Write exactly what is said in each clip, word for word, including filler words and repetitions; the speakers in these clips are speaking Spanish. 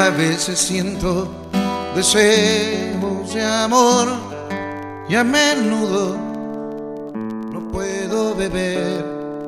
A veces siento deseos de amor y a menudo no puedo beber.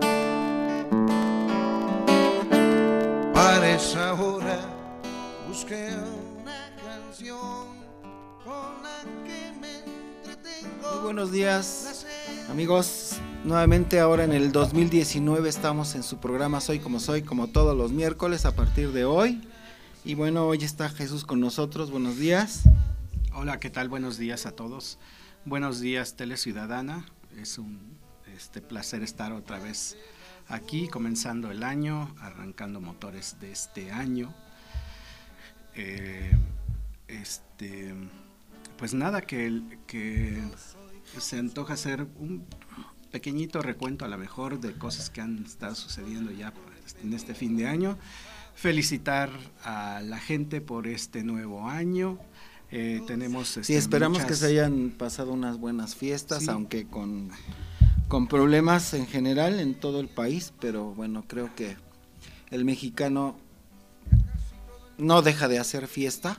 Para esa hora busqué una canción con la que me entretengo. Muy buenos días, amigos. Nuevamente ahora en el dos mil diecinueve estamos en su programa Soy como soy, como todos los miércoles a partir de hoy. Y bueno, hoy está Jesús con nosotros. Buenos días. Hola, ¿qué tal? Buenos días a todos. Buenos días, Tele Ciudadana. Es un este, placer estar otra vez aquí, comenzando el año, arrancando motores de este año. Eh, este, pues nada, que, que se antoja hacer un pequeñito recuento a lo mejor de cosas que han estado sucediendo ya en este fin de año. Felicitar a la gente por este nuevo año. Eh, tenemos este, sí, esperamos muchas... que se hayan pasado unas buenas fiestas, sí. aunque con, con problemas en general en todo el país, pero bueno, creo que el mexicano no deja de hacer fiesta.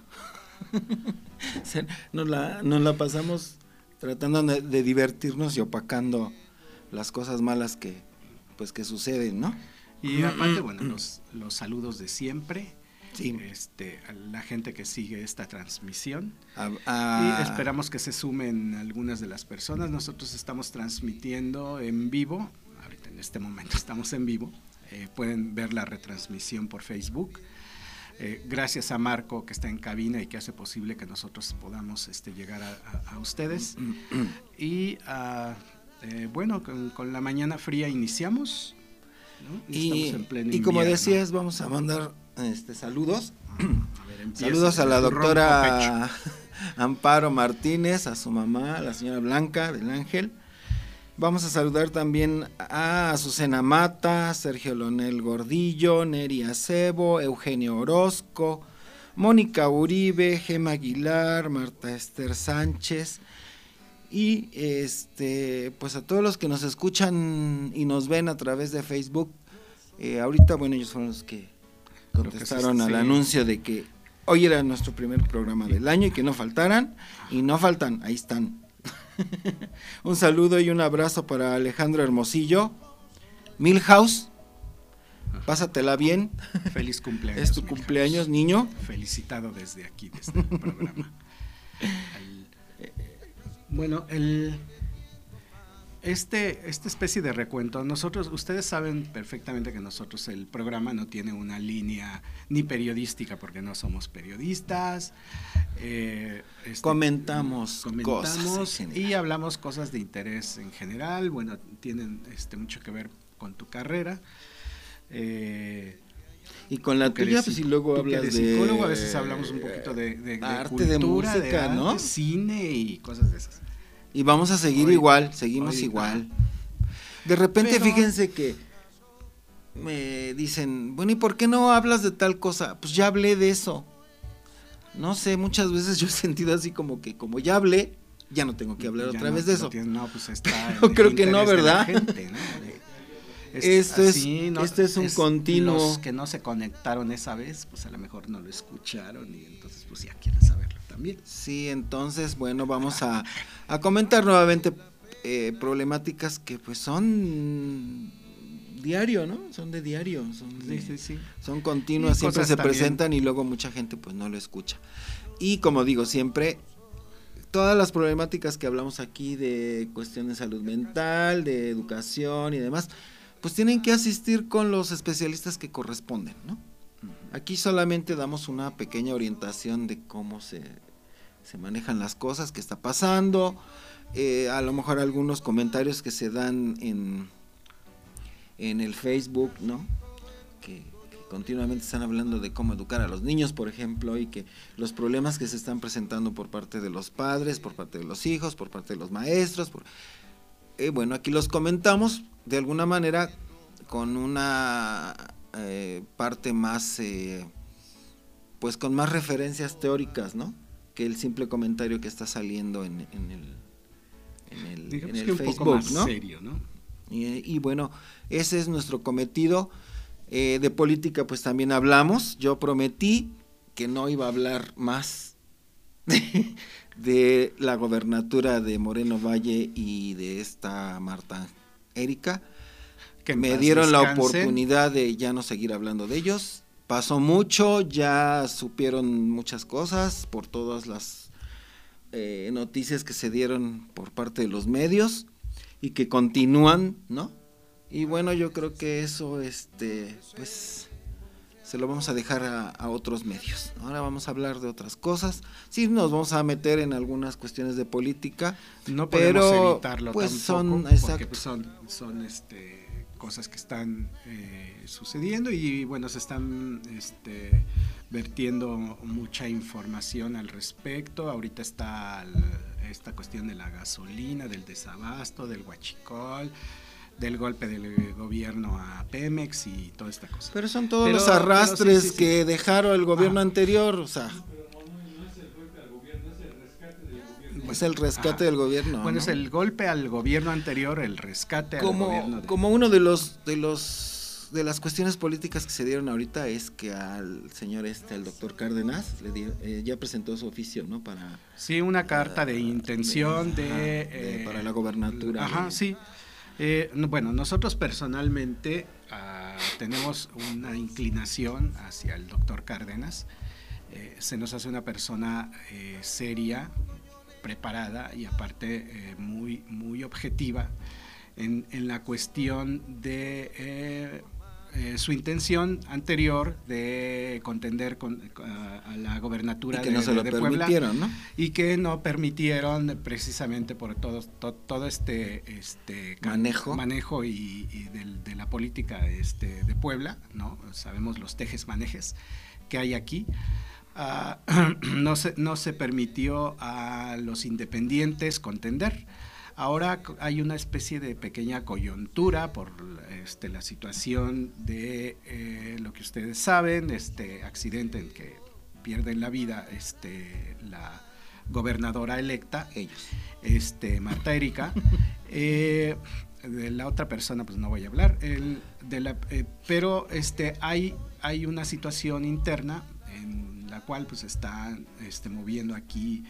nos, la, nos la pasamos tratando de, de divertirnos y opacando las cosas malas que, pues, que suceden, ¿no? Y aparte, bueno, los, los saludos de siempre, sí. este, a la gente que sigue esta transmisión, a, a... y esperamos que se sumen algunas de las personas. Nosotros estamos transmitiendo en vivo, ahorita en este momento estamos en vivo, eh, pueden ver la retransmisión por Facebook, eh, gracias a Marco que está en cabina y que hace posible que nosotros podamos este, llegar a, a, a ustedes, y uh, eh, bueno, con, con la mañana fría iniciamos. ¿No? Y, en pleno y como decías, vamos a mandar este saludos. A ver, saludos a la doctora Amparo Martínez, a su mamá, a la señora Blanca del Ángel. Vamos a saludar también a Azucena Mata, Sergio Lonel Gordillo, Neri Acebo, Eugenio Orozco, Mónica Uribe, Gema Aguilar, Marta Esther Sánchez. Y este pues a todos los que nos escuchan y nos ven a través de Facebook, eh, ahorita bueno, ellos fueron los que contestaron que al sí. anuncio de que hoy era nuestro primer programa del año y que no faltaran, y no faltan, ahí están. Un saludo y un abrazo para Alejandro Hermosillo, Milhouse, pásatela bien. Feliz cumpleaños. Es tu Milhouse. Cumpleaños, niño. Felicitado desde aquí, desde el programa. El, Bueno, el, este, esta especie de recuento, nosotros, ustedes saben perfectamente que nosotros el programa no tiene una línea ni periodística porque no somos periodistas. Eh, este, comentamos, comentamos cosas y hablamos cosas de interés en general, bueno, tienen este, mucho que ver con tu carrera. Eh, Y con la tuya, pues, y luego hablas de psicólogo, a veces hablamos un poquito de, de, de arte, cultura, de música, de arte, ¿no? Cine y cosas de esas. Y vamos a seguir hoy, igual, seguimos hoy, igual. De repente, pero... fíjense que me dicen, bueno, ¿y por qué no hablas de tal cosa? Pues ya hablé de eso. No sé, muchas veces yo he sentido así como que, como ya hablé, ya no tengo que hablar ya otra no, vez de eso. Tienes, no, pues está yo creo que no, ¿verdad? Gente, ¿no? Es esto, así, es, no, esto es un es continuo. Los que no se conectaron esa vez, pues a lo mejor no lo escucharon y entonces pues ya quieren saberlo también. Sí, entonces bueno, vamos a, a comentar nuevamente eh, problemáticas que pues son diario, ¿no? Son de diario, son, de, sí, sí, sí. son continuas, siempre se también presentan y luego mucha gente pues no lo escucha. Y como digo, siempre todas las problemáticas que hablamos aquí de cuestiones de salud mental, de educación y demás, pues tienen que asistir con los especialistas que corresponden, ¿no? Aquí solamente damos una pequeña orientación de cómo se, se manejan las cosas, qué está pasando, eh, a lo mejor algunos comentarios que se dan en, en el Facebook, ¿no? Que, que continuamente están hablando de cómo educar a los niños, por ejemplo, y que los problemas que se están presentando por parte de los padres, por parte de los hijos, por parte de los maestros, por... Eh, bueno, aquí los comentamos de alguna manera con una eh, parte más, eh, pues con más referencias teóricas, ¿no? Que el simple comentario que está saliendo en, en el, en el, en el que un Facebook, poco más ¿no? Serio, ¿no? Y, y bueno, ese es nuestro cometido. Eh, de política pues también hablamos. Yo prometí que no iba a hablar más de, de la gobernatura de Moreno Valle y de esta Marta Erika, que me dieron la oportunidad de ya no seguir hablando de ellos. Pasó mucho, ya supieron muchas cosas por todas las eh, noticias que se dieron por parte de los medios y que continúan, ¿no? Y bueno, yo creo que eso, este, pues, se lo vamos a dejar a, a otros medios. Ahora vamos a hablar de otras cosas. Sí, nos vamos a meter en algunas cuestiones de política, no podemos pero evitarlo pues tampoco, son, porque exacto. pues son, son, este, cosas que están eh, sucediendo y bueno, se están, este, vertiendo mucha información al respecto. Ahorita está el, esta cuestión de la gasolina, del desabasto, del huachicol, del golpe del gobierno a Pemex y toda esta cosa. Pero son todos pero, los arrastres sí, sí, sí. que dejaron el gobierno ah. anterior, o sea, es el rescate ah, del gobierno. Bueno, ¿no? Es el golpe al gobierno anterior, el rescate como, al gobierno. De... Como uno de los de los de las cuestiones políticas que se dieron ahorita es que al señor este, al doctor Cárdenas, le dio, eh, ya presentó su oficio, ¿no? Para sí, una carta de intención de, de, de, de eh, para la gobernatura. Ajá, de, sí. Eh, bueno, nosotros personalmente uh, tenemos una inclinación hacia el doctor Cárdenas. Eh, se nos hace una persona eh, seria, preparada y aparte eh, muy, muy objetiva en, en la cuestión de eh, eh, su intención anterior de contender con, a, a la gobernatura y que de, no se lo de permitieron, Puebla, ¿no? Y que no permitieron precisamente por todo, to, todo este, este manejo, manejo y, y de, de la política este, de Puebla, ¿no? Sabemos los tejes manejes que hay aquí. Uh, no, se, no se permitió a los independientes contender. Ahora hay una especie de pequeña coyuntura por este, la situación de eh, lo que ustedes saben, este accidente en que pierden la vida este, la gobernadora electa, ellos, este, Marta Erika. eh, de la otra persona pues no voy a hablar, el, de la, eh, pero este, hay, hay una situación interna en la cual pues está este, moviendo aquí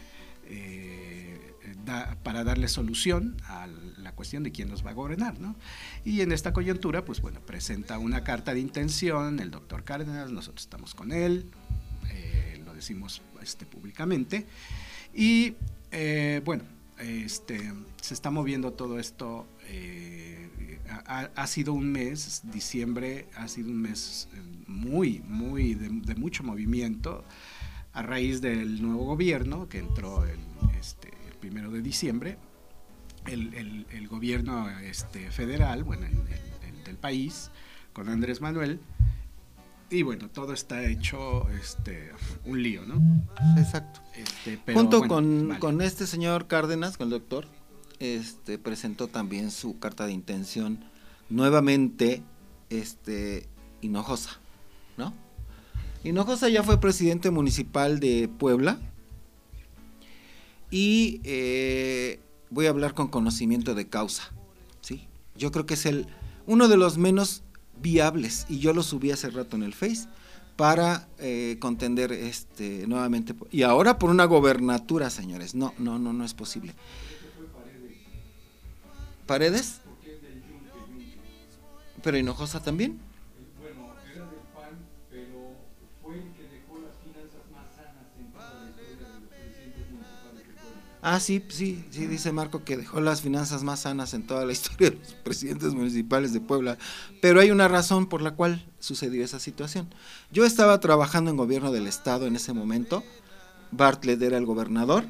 eh, da, para darle solución a la cuestión de quién nos va a gobernar, ¿no? Y en esta coyuntura pues bueno, presenta una carta de intención el doctor Cárdenas, nosotros estamos con él, eh, lo decimos este, públicamente y eh, bueno, este, se está moviendo todo esto. eh, ha, ha sido un mes, diciembre ha sido un mes muy, muy de, de mucho movimiento a raíz del nuevo gobierno que entró el, este, el primero de diciembre, el, el, el gobierno este, federal, bueno, el, el, el del país, con Andrés Manuel, y bueno, todo está hecho este, un lío, ¿no? Exacto. Este, pero, Junto bueno, con, vale. con este señor Cárdenas, con el doctor, este, presentó también su carta de intención nuevamente este, Hinojosa, ¿no? Hinojosa ya fue presidente municipal de Puebla y eh, voy a hablar con conocimiento de causa, ¿sí? Yo creo que es el uno de los menos viables y yo lo subí hace rato en el Face para eh, contender este nuevamente y ahora por una gobernatura, señores. No, no, no, no es posible. ¿Paredes? ¿Pero Hinojosa también? Bueno, era del P A N, pero fue el que dejó las finanzas más sanas en toda la historia de los presidentes municipales de Puebla. Ah, sí, sí, sí, dice Marco que dejó las finanzas más sanas en toda la historia de los presidentes municipales de Puebla, pero hay una razón por la cual sucedió esa situación. Yo estaba trabajando en gobierno del estado en ese momento, Bartlett era el gobernador,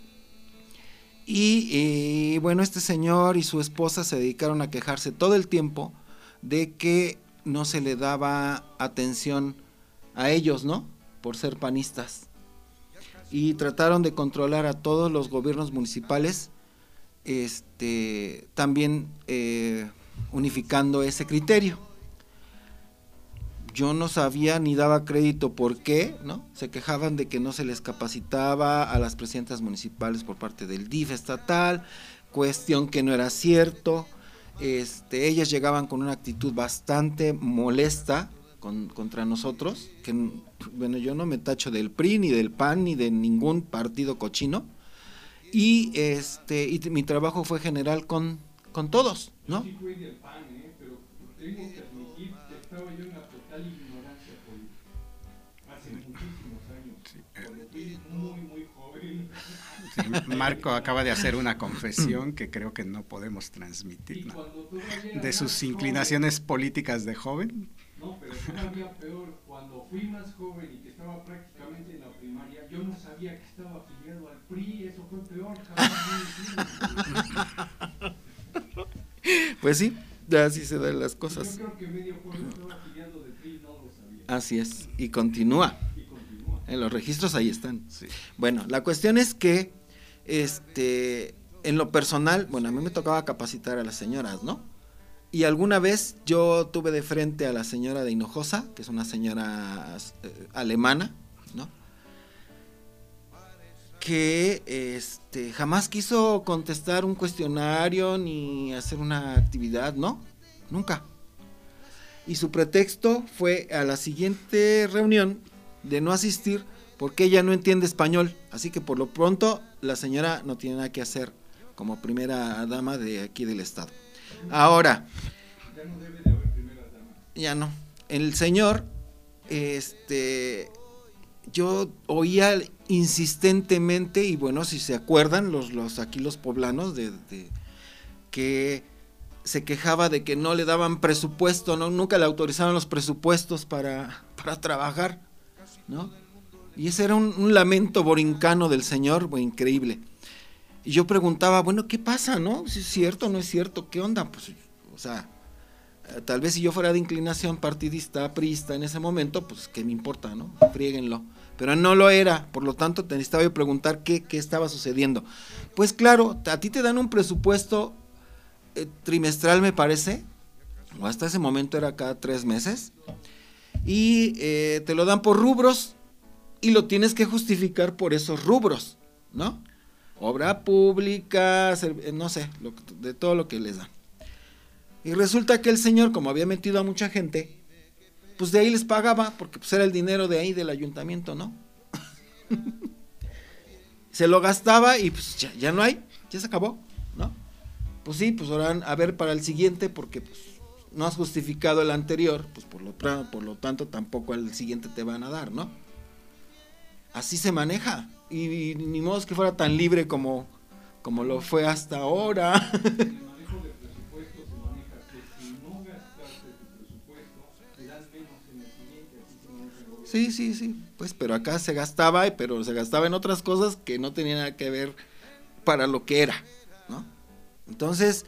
y, y bueno, este señor y su esposa se dedicaron a quejarse todo el tiempo de que no se le daba atención a ellos, ¿no? Por ser panistas. Y trataron de controlar a todos los gobiernos municipales, este, también eh, unificando ese criterio. Yo no sabía ni daba crédito por qué, ¿no? Se quejaban de que no se les capacitaba a las presidentas municipales por parte del D I F estatal, cuestión que no era cierto. Este, ellas llegaban con una actitud bastante molesta con, contra nosotros, que bueno, yo no me tacho del P R I, ni del P A N, ni de ningún partido cochino, y este y mi trabajo fue general con, con todos, ¿no? Yo sí fui del P A N, ¿eh? Pero tengo que admitir que estaba yo en la total ignorancia política, hace muchísimos años, Sí. cuando fui muy, muy joven. Sí, Marco acaba de hacer una confesión que creo que no podemos Y transmitir, ¿no? cuando todavía era De sus más inclinaciones políticas de joven. joven, no, pero todavía peor, cuando fui más joven y que estaba prácticamente en la primaria, yo no sabía que estaba afiliado al P R I, eso fue peor, jamás. Pues sí, así se dan las Yo cosas. creo que medio pueblo estaba afiliado del P R I, no lo sabía. Así es, y continúa. Y continúa. En los registros ahí están. Sí. Bueno, la cuestión es que, este, en lo personal, bueno, a mí me tocaba capacitar a las señoras, ¿no? Y alguna vez yo tuve de frente a la señora de Hinojosa, que es una señora eh, alemana, ¿no? Que este, jamás quiso contestar un cuestionario ni hacer una actividad, ¿no? Nunca. Y su pretexto fue a la siguiente reunión de no asistir porque ella no entiende español, así que por lo pronto la señora no tiene nada que hacer como primera dama de aquí del estado. Ahora, Ya no debe de haber primeras damas. ya no. El señor, este, yo oía insistentemente, y bueno, si se acuerdan, los, los aquí los poblanos, de, de que se quejaba de que no le daban presupuesto, no, nunca le autorizaban los presupuestos para, para trabajar, ¿no? Y ese era un, un lamento borincano del señor, bueno, increíble. Y yo preguntaba, bueno, ¿qué pasa, no? Si es cierto, no es cierto, ¿qué onda? Pues, o sea, eh, tal vez si yo fuera de inclinación partidista, priista en ese momento, pues, ¿qué me importa, no? Fríguenlo. Pero no lo era, por lo tanto, te necesitaba yo preguntar qué, qué estaba sucediendo. Pues claro, a ti te dan un presupuesto eh, trimestral, me parece, o hasta ese momento era cada tres meses, y eh, te lo dan por rubros, y lo tienes que justificar por esos rubros, ¿no? Obra pública, no sé, lo, de todo lo que les dan. Y resulta que el señor, como había metido a mucha gente, pues de ahí les pagaba, porque pues era el dinero de ahí del ayuntamiento, ¿no? Se lo gastaba y pues ya, ya no hay, ya se acabó, ¿no? Pues sí, pues ahora a ver para el siguiente, porque pues no has justificado el anterior, pues por lo, por lo tanto tampoco al siguiente te van a dar, ¿no? Así se maneja, y, y ni modo que fuera tan libre como, como lo fue hasta ahora. El manejo de presupuesto se maneja que si no gastaste tu presupuesto, te dan menos en el siguiente, así se maneja el gobierno. Sí, sí, sí, pues pero acá se gastaba, pero se gastaba en otras cosas que no tenían nada que ver para lo que era, ¿no? Entonces,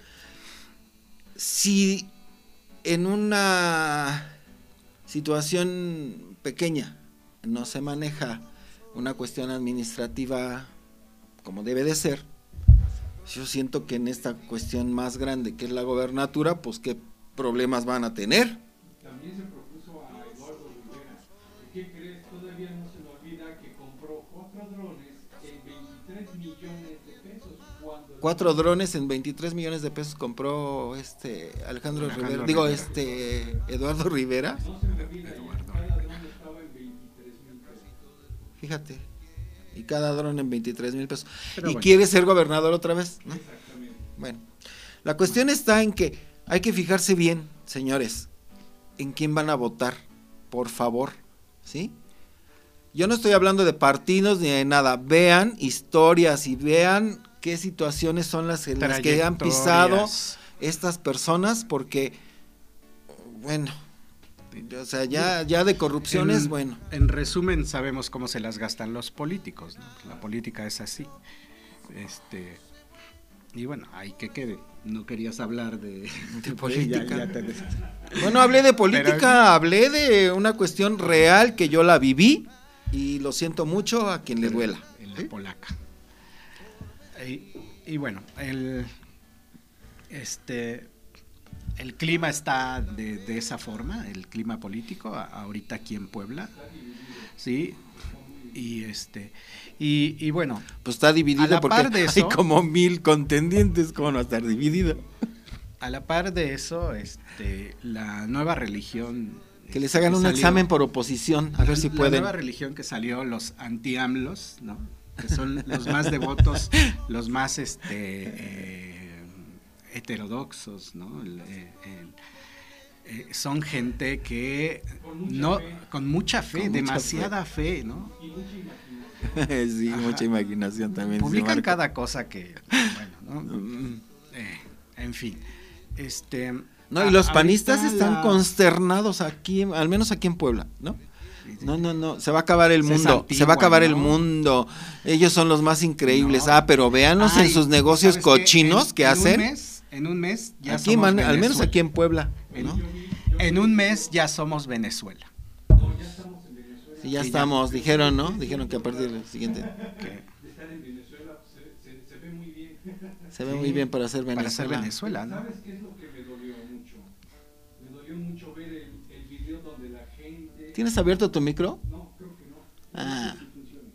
si en una situación pequeña no se maneja una cuestión administrativa como debe de ser, yo siento que en esta cuestión más grande que es la gobernatura, pues qué problemas van a tener. También se propuso a Eduardo Rivera. ¿Qué crees? Todavía no se me olvida que compró cuatro drones en veintitrés millones de pesos. Cuando Cuatro drones en veintitrés millones de pesos compró este Alejandro, Alejandro Rivera, digo Rivera. este Eduardo Rivera. no se me olvida, ya cada drone estaba en veintitrés mil pesos. Fíjate, y cada dron en veintitrés mil pesos. Pero y bueno. quiere ser gobernador otra vez, ¿no? Exactamente. Bueno, la cuestión está en que hay que fijarse bien, señores, en quién van a votar, por favor, ¿sí? Yo no estoy hablando de partidos ni de nada, vean historias y vean qué situaciones son las en las que han pisado Trayectorias. estas personas, porque, bueno, o sea, ya, ya de corrupciones, En- bueno. En resumen, sabemos cómo se las gastan los políticos, ¿no? La política es así. Este, y bueno, ahí que quede. No querías hablar de, De política. Ya- ya te des- Bueno, hablé de política, Pero- hablé de una cuestión real que yo la viví y lo siento mucho a quien le duela. En la ¿sí? polaca. Y, y bueno, el este el clima está de, de esa forma, el clima político a- ahorita aquí en Puebla, sí, y este y, y bueno, Pues está A dividido la porque par de hay eso- como mil contendientes, ¿cómo no va a estar dividido? a la par de eso, este la nueva religión Que les hagan que un salió, examen por oposición, a ver si la pueden. La nueva religión que salió, los anti-AMLOs, ¿no? Que son los más devotos, los más este eh, heterodoxos, ¿no? El, el, el, eh, son gente que Con mucha no fe. con mucha fe, Con mucha demasiada fe, ¿no? Y mucha imaginación. Sí, Ajá. mucha imaginación también. Publican sí, cada cosa que, bueno, ¿no? Mm. Eh, en fin, este. No, y a- los ahorita panistas están la- consternados aquí, al menos aquí en Puebla, ¿no? Sí, sí. No, no, no, se va a acabar el Se mundo, se va a santiguan, acabar el ¿no? mundo. Ellos son los más increíbles. No. Ah, pero véanlos en Ay, sus negocios ¿sabes qué? cochinos En- que en hacen. Un mes, en un mes ya Aquí, somos man- al menos Venezuela. aquí en Puebla, En, ¿no? en un mes ya somos Venezuela. No, ya estamos en Venezuela. Sí, ya Sí, ya. estamos, dijeron, ¿no? Dijeron que a partir del siguiente Que- De estar en Venezuela pues, se, se, se ve muy bien. se ve Sí, muy bien para ser Venezuela. para ser Venezuela, ¿no? ¿Sabes qué es lo que me dolió mucho? Me dolió mucho ver el, el video donde la gente... ¿Tienes abierto tu micro? No, creo que no. Ah, No sé si funciona.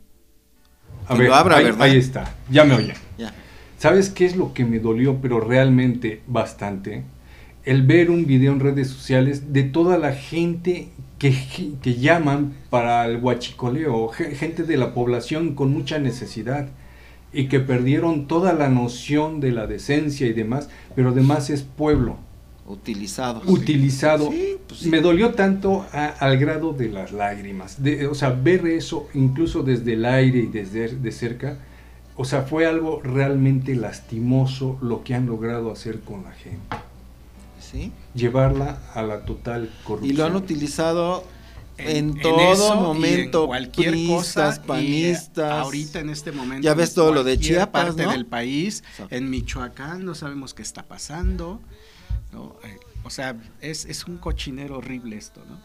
A Que ver, lo abra, ahí, ¿verdad? ahí está, ya me oyen. ya. ¿Sabes qué es lo que me dolió, pero realmente bastante? El ver un video en redes sociales de toda la gente que, que llaman para el huachicoleo, ge- gente de la población con mucha necesidad y que perdieron toda la noción de la decencia y demás, pero además es pueblo Utilizados. utilizado. Sí, pues sí. Me dolió tanto a- al grado de las lágrimas. De, o sea, ver eso incluso desde el aire y desde de cerca, o sea, fue algo realmente lastimoso lo que han logrado hacer con la gente. Sí. Llevarla a la total corrupción. Y lo han utilizado en, En- en todo eso y en momento, cualquier priistas, cosa, y, panistas. ahorita en este momento Ya ves en todo lo de cualquier Chiapas, parte ¿no? del país, Exacto. en Michoacán no sabemos qué está pasando, ¿no? Eh, o sea, es, es un cochinero horrible esto, ¿no?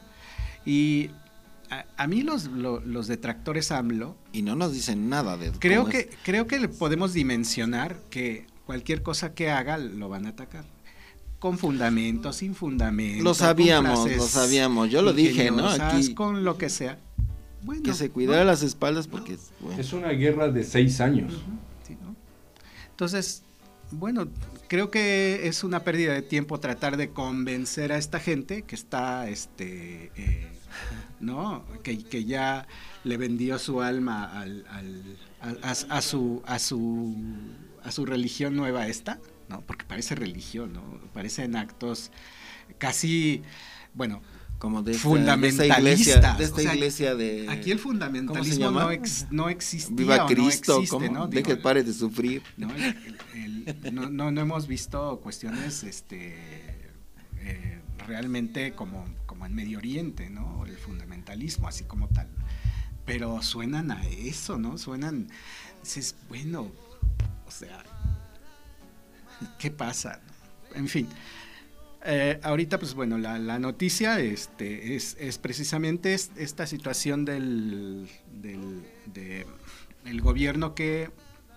Y a, a mí los, lo- los detractores AMLO, Y no nos dicen nada de creo cómo que, es. creo que le podemos dimensionar que cualquier cosa que haga lo van a atacar. Con fundamento, sin fundamento. Lo sabíamos, con frases lo sabíamos. Yo lo dije, ¿no? ingeniosas, Aquí con lo que sea. Bueno, que se cuidara ¿no? las espaldas porque bueno, Es una guerra de seis años. Sí, ¿no? Entonces, bueno, creo que es una pérdida de tiempo tratar de convencer a esta gente que está, este, eh, ¿no? Que, que ya le vendió su alma al, al- a, a- a su, a su, a su religión nueva esta, ¿no? Porque parece religión, ¿no? Parecen actos casi, bueno, como de esta, fundamentalistas. de esta iglesia, de esta O sea, iglesia de aquí el ¿cómo se fundamentalismo llama? no, ex- no existía. Viva o Cristo, no existe, ¿cómo? ¿no? De Digo, que pare de sufrir. ¿no? El- el- el- no, no, no hemos visto cuestiones este, eh, realmente como, como en Medio Oriente, ¿no? El fundamentalismo, así como tal. Pero suenan a eso, ¿no? Suenan, dices, bueno, o sea, ¿qué pasa? En fin. Eh, ahorita, pues bueno, la, la noticia este, es, es precisamente es- esta situación del, del de, el gobierno que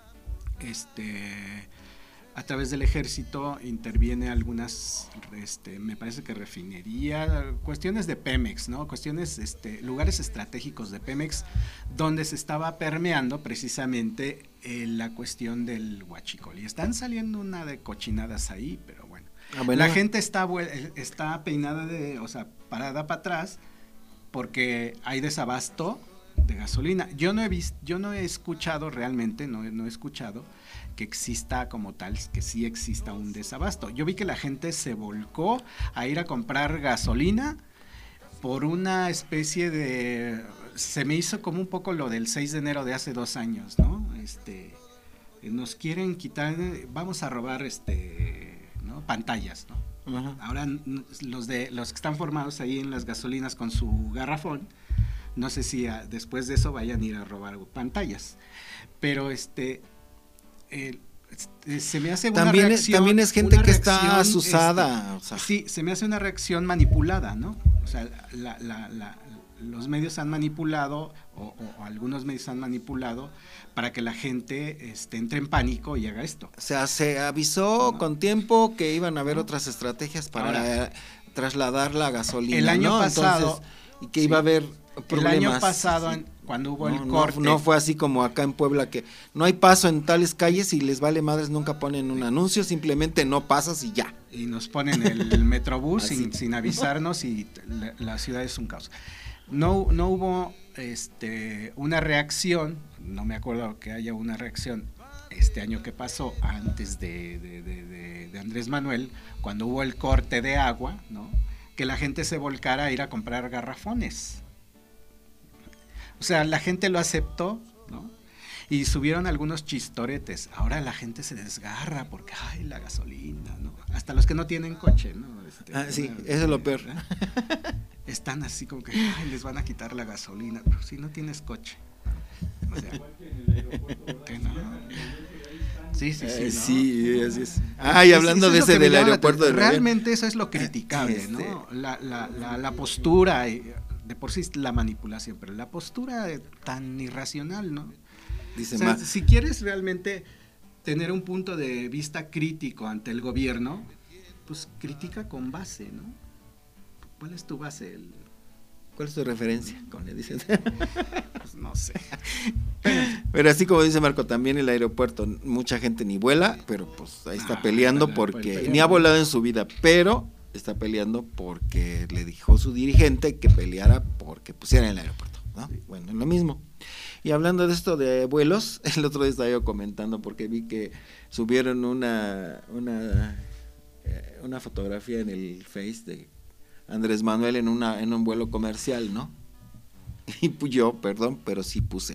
este, a través del ejército interviene algunas, este, me parece que refinería, cuestiones de Pemex, ¿no? Cuestiones, este, lugares estratégicos de Pemex, donde se estaba permeando precisamente eh, la cuestión del huachicol. Y están saliendo una de cochinadas ahí, pero bueno. Ah, bueno, La gente está, vuel- está peinada de, o sea, parada para atrás porque hay desabasto de gasolina. Yo no he visto, yo no he escuchado realmente, no, he- no he escuchado que exista como tal, que sí exista un desabasto. Yo vi que la gente se volcó a ir a comprar gasolina por una especie de, se me hizo como un poco lo del seis de enero de hace dos años, ¿no? Este, nos quieren quitar, vamos a robar este, ¿no? Pantallas, ¿no? Ajá. Ahora n- los de los que están formados ahí en las gasolinas con su garrafón, no sé si a- después de eso vayan a ir a robar pantallas, pero este, el- este, se me hace una También es- reacción, también es gente una que está reacción, asusada, este, o sea. sí, se me hace una reacción manipulada, ¿no? O sea, la- la- la- los medios han manipulado o, o- o algunos medios han manipulado para que la gente este, entre en pánico y haga esto. O sea, se avisó No. con tiempo que iban a haber otras estrategias para Ahora, eh, trasladar la gasolina. el año ¿no? pasado, Entonces, y que sí, iba a haber El problemas. año pasado, y- en- cuando hubo no, el no, corte. no fue así como acá en Puebla, que no hay paso en tales calles y les vale madres, nunca ponen un anuncio, simplemente no pasas y ya. Y nos ponen el metrobús Así. sin, sin avisarnos y la, la ciudad es un caos. No, no hubo este, una reacción, no me acuerdo que haya una reacción este año que pasó, antes de, de, de, de, de Andrés Manuel, cuando hubo el corte de agua, ¿no? Que la gente se volcara a ir a comprar garrafones. O sea, la gente lo aceptó, ¿no? Y subieron algunos chistoretes. Ahora la gente se desgarra porque, ay, la gasolina, ¿no? Hasta los que no tienen coche, ¿no? Este, Ah, sí, ¿no? eso es lo peor. Están así como que, ay, les van a quitar la gasolina. Pero si no tienes coche. O sea, que no. Sí, sí, sí. Eh, ¿no? sí, así es. Ah, y Es- hablando eso de es lo ese que me del llama la aeropuerto de atención. Real. Realmente eso es lo criticable, Este- ¿no? La, la, la, la postura, eh, de por sí la manipulación, pero la postura eh, tan irracional, ¿no? Dice O sea, Ma- si quieres realmente tener un punto de vista crítico ante el gobierno, pues critica con base, ¿no? ¿Cuál es tu base? El, ¿Cuál es tu referencia? Con él, dices. pues no sé. Pero así como dice Marco, también el aeropuerto, mucha gente ni vuela, pero pues ahí está Ah, peleando pues, porque peleando. ni ha volado en su vida, pero está peleando porque le dijo su dirigente que peleara porque pusiera en el aeropuerto, ¿no? Bueno, es lo mismo. Y hablando de esto de vuelos, el otro día estaba yo comentando porque vi que subieron una una eh, una fotografía en el Face de Andrés Manuel en una en un vuelo comercial, ¿no? Y pues yo, perdón, pero sí puse.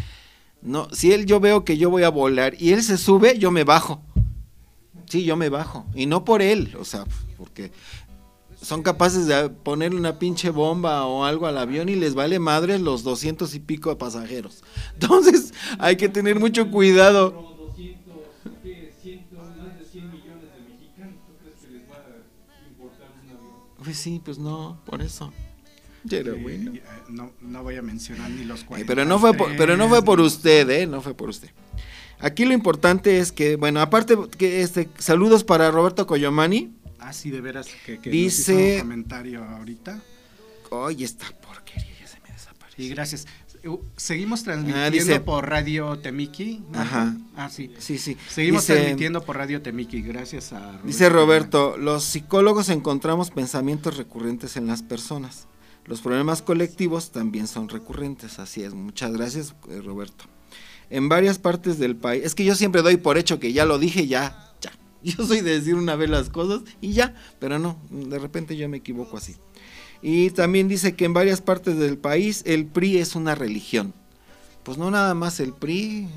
No, si él yo veo que yo voy a volar y él se sube, yo me bajo. Sí, yo me bajo. Y no por él, o sea, porque son capaces de ponerle una pinche bomba o algo al avión y les vale madre los doscientos y pico de pasajeros. Entonces, hay que tener mucho cuidado. doscientos, ¿qué? cien, más de cien millones de mexicanos. ¿Tú crees que les va a importar un avión? Pues sí, pues no, por eso. Pero Eh, bueno. eh, no, no voy a mencionar ni los Eh, cuarenta. pero no fue por, pero no fue por usted, eh, no fue por usted. Aquí lo importante es que, bueno, aparte que este saludos para Roberto Coyomani. Ah, sí, de veras, que, que Dice- nos hizo un comentario ahorita. Oye, esta porquería ya se me desapareció. Y gracias. Uh, Seguimos transmitiendo Ah, dice- por Radio Temiki, ¿no? Ajá. Ah, sí. Sí, sí. Seguimos Dice- transmitiendo por Radio Temiki, gracias a Roberto. Dice Roberto, los psicólogos encontramos pensamientos recurrentes en las personas. Los problemas colectivos también son recurrentes, así es. Muchas gracias, eh, Roberto. En varias partes del país, es que yo siempre doy por hecho que ya lo dije, ya, ya. Yo soy de decir una vez las cosas y ya, pero no, de repente yo me equivoco así. Y también dice que en varias partes del país el P R I es una religión. Pues no nada más el P R I.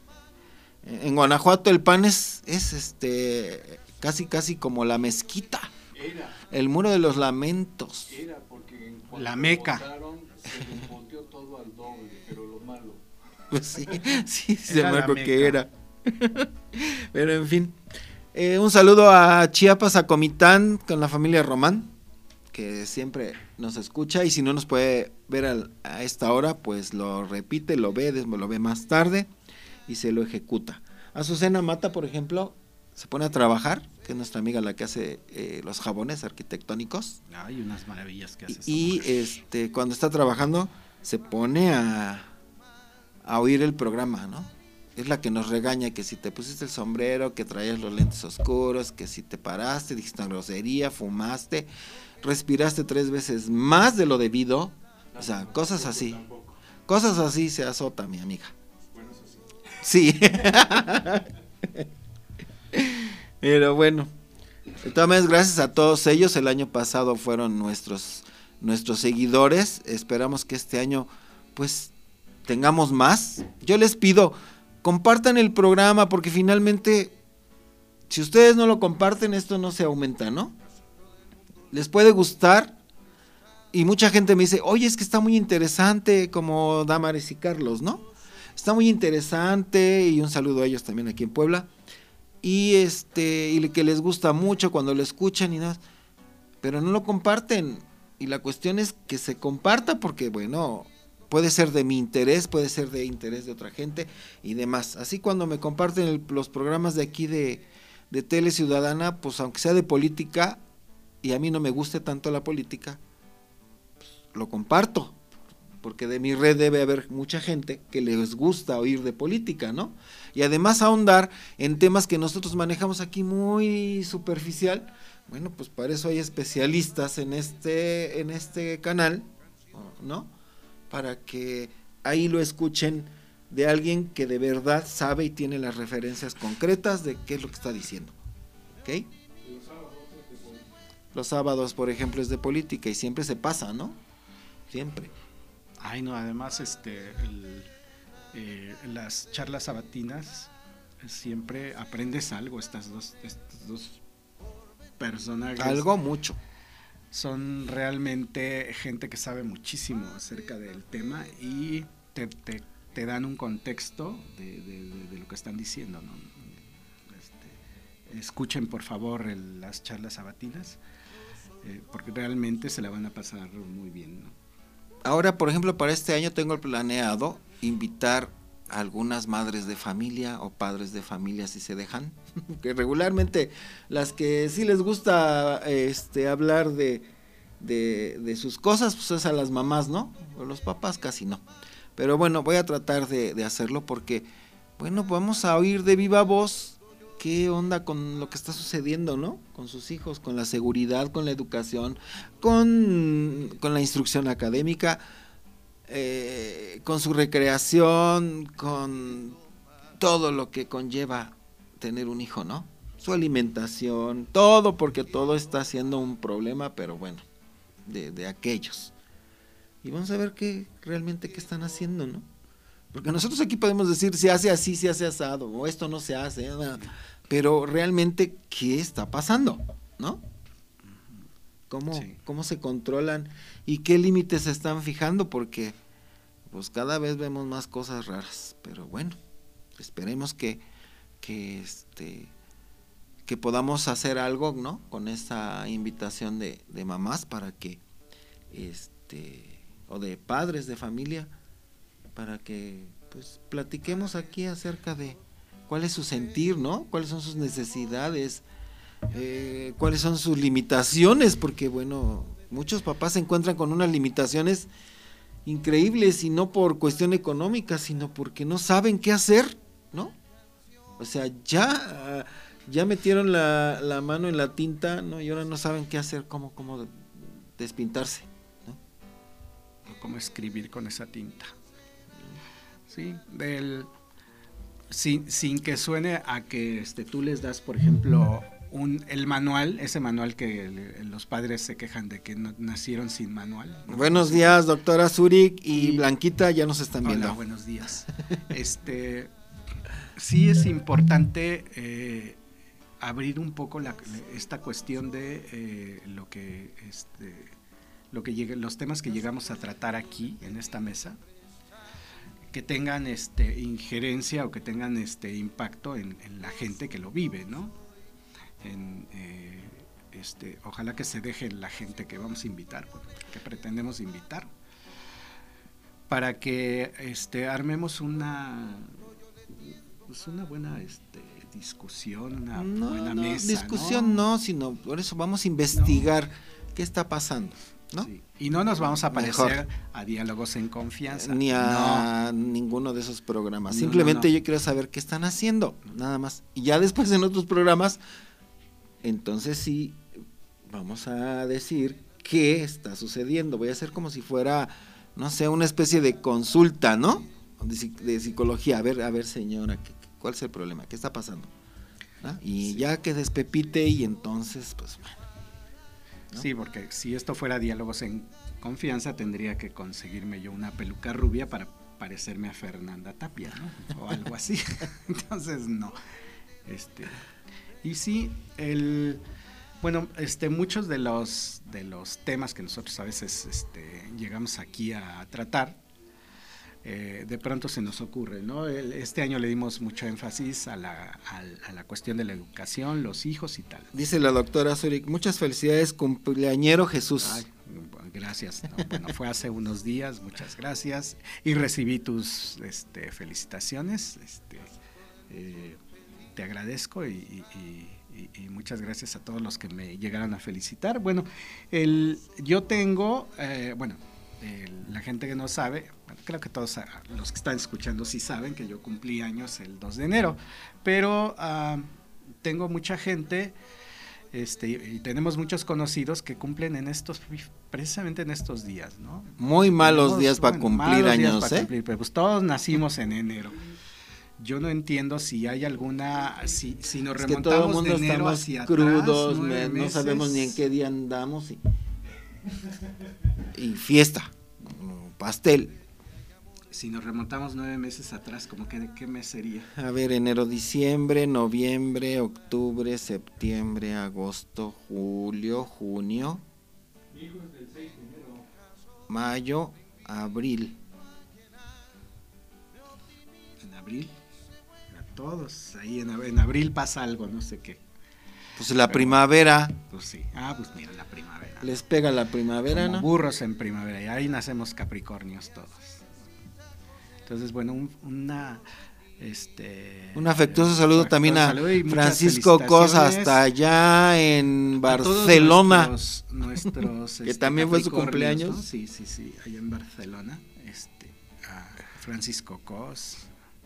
En Guanajuato el P A N es, es este casi casi como la mezquita. Era, El muro de los lamentos. era porque en cuanto La Meca. votaron, se les volteó todo al doble, pero lo malo. Pues sí, sí, se Era me la acuerdo que Meca. era. Pero en fin. Eh, un saludo a Chiapas, a Comitán, con la familia Román, que siempre nos escucha. Y si no nos puede ver al- a esta hora, pues lo repite, lo ve, des- lo ve más tarde y se lo ejecuta. Azucena Mata, por ejemplo, se pone a trabajar, que es nuestra amiga la que hace eh, los jabones arquitectónicos. Hay unas maravillas que hace esa Y mujer. este cuando está trabajando se pone a, a oír el programa, ¿no? Es la que nos regaña que si te pusiste el sombrero, que traías los lentes oscuros, que si te paraste, dijiste una grosería, fumaste, respiraste tres veces más de lo debido, o sea, cosas así. Cosas así se azota, mi amiga. Sí. Pero bueno, de todas maneras, gracias a todos ellos. El año pasado fueron nuestros nuestros seguidores. Esperamos que este año pues tengamos más. Yo les pido, compartan el programa porque finalmente si ustedes no lo comparten esto no se aumenta, ¿no? Les puede gustar y mucha gente me dice, oye, es que está muy interesante, como Damaris y Carlos, ¿no? Está muy interesante y un saludo a ellos también aquí en Puebla. Y este y que les gusta mucho cuando lo escuchan y nada, pero no lo comparten. Y la cuestión es que se comparta porque, bueno, puede ser de mi interés, puede ser de interés de otra gente y demás. Así cuando me comparten el- los programas de aquí de, de Tele Ciudadana, pues aunque sea de política y a mí no me guste tanto la política, pues, lo comparto porque de mi red debe haber mucha gente que les gusta oír de política, ¿no? Y además ahondar en temas que nosotros manejamos aquí muy superficial. Bueno, pues para eso hay especialistas en este, en este canal, ¿no? Para que ahí lo escuchen de alguien que de verdad sabe y tiene las referencias concretas de qué es lo que está diciendo, ¿ok? Los sábados, por ejemplo, es de política y siempre se pasa, ¿no? Siempre. Ay, no, además, este, el, eh, las charlas sabatinas, siempre aprendes algo, estas dos, estos dos personajes. Algo mucho. Son realmente gente que sabe muchísimo acerca del tema y te, te, te dan un contexto de, de, de, de lo que están diciendo, ¿no? Este, escuchen, por favor, el, las charlas sabatinas. Eh, porque realmente se la van a pasar muy bien, ¿no? Ahora, por ejemplo, para este año tengo planeado invitar a algunas madres de familia o padres de familia, si se dejan, que regularmente las que sí les gusta este hablar de, de, de sus cosas, pues es a las mamás, ¿no? O los papás casi no. Pero bueno, voy a tratar de, de hacerlo porque, bueno, vamos a oír de viva voz qué onda con lo que está sucediendo, ¿no? Con sus hijos, con la seguridad, con la educación, con, con la instrucción académica, eh, con su recreación, con todo lo que conlleva tener un hijo, ¿no? Su alimentación, todo, porque todo está siendo un problema, pero bueno, de, de aquellos. Y vamos a ver qué realmente qué están haciendo, ¿no? Porque nosotros aquí podemos decir se hace así, se hace asado, o esto no se hace, pero realmente, ¿qué está pasando? ¿No? ¿Cómo, sí. ¿Cómo se controlan y qué límites se están fijando? Porque pues cada vez vemos más cosas raras, pero bueno, esperemos que, que este que podamos hacer algo, ¿no? Con esa invitación de, de mamás para que este o de padres de familia, para que pues platiquemos aquí acerca de cuál es su sentir, ¿no? Cuáles son sus necesidades, eh, cuáles son sus limitaciones, porque bueno, muchos papás se encuentran con unas limitaciones increíbles y no por cuestión económica, sino porque no saben qué hacer, ¿no? O sea, ya, ya metieron la, la mano en la tinta, ¿no? Y ahora no saben qué hacer, cómo, cómo despintarse, ¿no? Cómo escribir con esa tinta. Sí, del, sin, sin que suene a que este, tú les das, por ejemplo, un, el manual, ese manual que el, los padres se quejan de que no, nacieron sin manual, ¿no? Buenos días, doctora Zurich y, y Blanquita, ya nos están viendo. Hola, buenos días. este, sí es importante eh, abrir un poco la, esta cuestión de eh, lo que, este, lo que llegue, los temas que llegamos a tratar aquí en esta mesa, que tengan este injerencia o que tengan este impacto en, en la gente que lo vive, ¿no? En, eh, este, ojalá que se deje la gente que vamos a invitar, que pretendemos invitar, para que este armemos una pues una buena este discusión, una no, buena no, mesa. Discusión no, no, sino por eso vamos a investigar no. qué está pasando. ¿No? Sí. Y no nos vamos a parecer Mejor. a Diálogos en Confianza. Ni a no. ninguno de esos programas. No, Simplemente no, no. yo quiero saber qué están haciendo, nada más. Y ya después en otros programas, entonces sí, vamos a decir qué está sucediendo. Voy a hacer como si fuera, no sé, una especie de consulta, ¿no? De, de psicología. A ver, a ver, señora, ¿qué, ¿cuál es el problema? ¿Qué está pasando? ¿Ah? Y sí. ya que despepite y entonces, pues bueno. ¿No? Sí, porque si esto fuera Diálogos en Confianza, tendría que conseguirme yo una peluca rubia para parecerme a Fernanda Tapia, ¿no? O algo así. Entonces, no. Este, y sí, el, bueno, este, muchos de los, de los temas que nosotros a veces este, llegamos aquí a tratar, Eh, de pronto se nos ocurre, ¿no? El, este año le dimos mucho énfasis a la, a, a la cuestión de la educación, los hijos y tal. Dice la doctora Zurich, muchas felicidades, cumpleañero Jesús. Ay, gracias, no, bueno, fue hace unos días, muchas gracias, y recibí tus este, felicitaciones, este, eh, te agradezco y, y, y, y muchas gracias a todos los que me llegaron a felicitar. Bueno, el, yo tengo, eh, bueno, el, la gente que no sabe, bueno, creo que todos los que están escuchando sí saben que yo cumplí años el dos de enero, pero uh, tengo mucha gente, este, y tenemos muchos conocidos que cumplen en estos, precisamente en estos días, ¿no? Muy malos tenemos, días para bueno, cumplir malos días años, para ¿eh? Cumplir, pero pues todos nacimos en enero. Yo no entiendo si hay alguna, si, si nos Es remontamos que todo el mundo de enero estamos hacia crudos, atrás, nueve me- no sabemos ni en meses. qué día andamos y, y fiesta, pastel. Si nos remontamos nueve meses atrás, ¿cómo que de qué mes sería? A ver, enero, diciembre, noviembre, octubre, septiembre, agosto, julio, junio, mayo, abril. En abril. A todos, ahí en, ab- en abril pasa algo, no sé qué. Pues la Pero- primavera, Pues sí. Ah, pues mira, la primavera. les pega la primavera, Como ¿no? burros en primavera, y ahí nacemos capricornios todos. Entonces, bueno, un, una... Este, Un afectuoso saludo afectuoso también a saludo y muchas Francisco Cosa felicitaciones hasta allá en a todos Barcelona. nuestros, nuestros, Que este, también fue su capricornios, cumpleaños. ¿no? Sí, sí, sí, allá en Barcelona. Este, a Francisco Cos.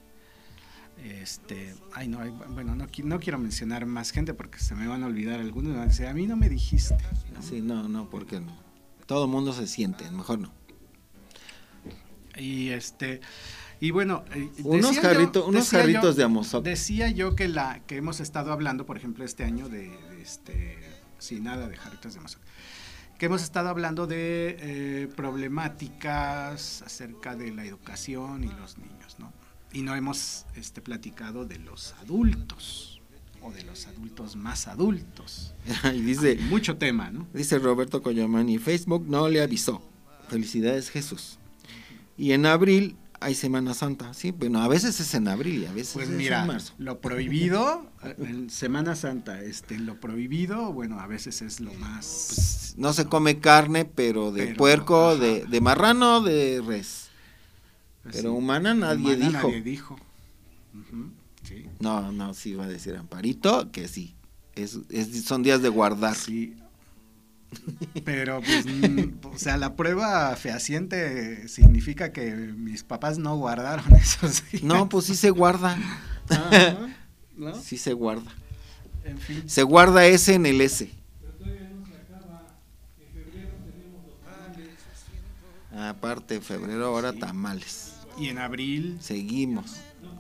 Este, ay no, ay, bueno, no, qui- no quiero mencionar más gente porque se me van a olvidar algunos. Van a decir, a mí no me dijiste, ¿no? Sí, no, no, porque no. Todo el mundo se siente, mejor no. Y este, y bueno, eh, Unos, decía jarrito- yo- unos decía jarritos yo- de amozoc. Decía yo que la que hemos estado hablando, por ejemplo, este año de, de este, sin nada de jarritos de amozoc, que hemos estado hablando de eh, problemáticas acerca de la educación y los niños, ¿no? Y no hemos este, platicado de los adultos o de los adultos más adultos. Y dice, Hay mucho tema, ¿no? dice Roberto Coyamani, Facebook no le avisó. Felicidades, Jesús. Y en abril hay Semana Santa. Sí, bueno, a veces es en abril y a veces Pues es mira, en marzo. lo prohibido, en Semana Santa, este, lo prohibido, bueno, a veces es lo más... Pues, no se come carne, pero de Pero, puerco, ajá. de, de marrano, de res. pues, Pero sí, humana nadie humana dijo. Nadie dijo. Ujú, sí. No, no, sí iba a decir Amparito que sí. Es, es- son días de guardar. Sí. Pero, pues, mm, o sea, la prueba fehaciente significa que mis papás no guardaron esos días. No, pues sí se guarda. Ajá, ¿no? Sí se guarda. En fin. Se guarda S en el S. Aparte, febrero, ahora Sí. tamales. Y en abril, Seguimos.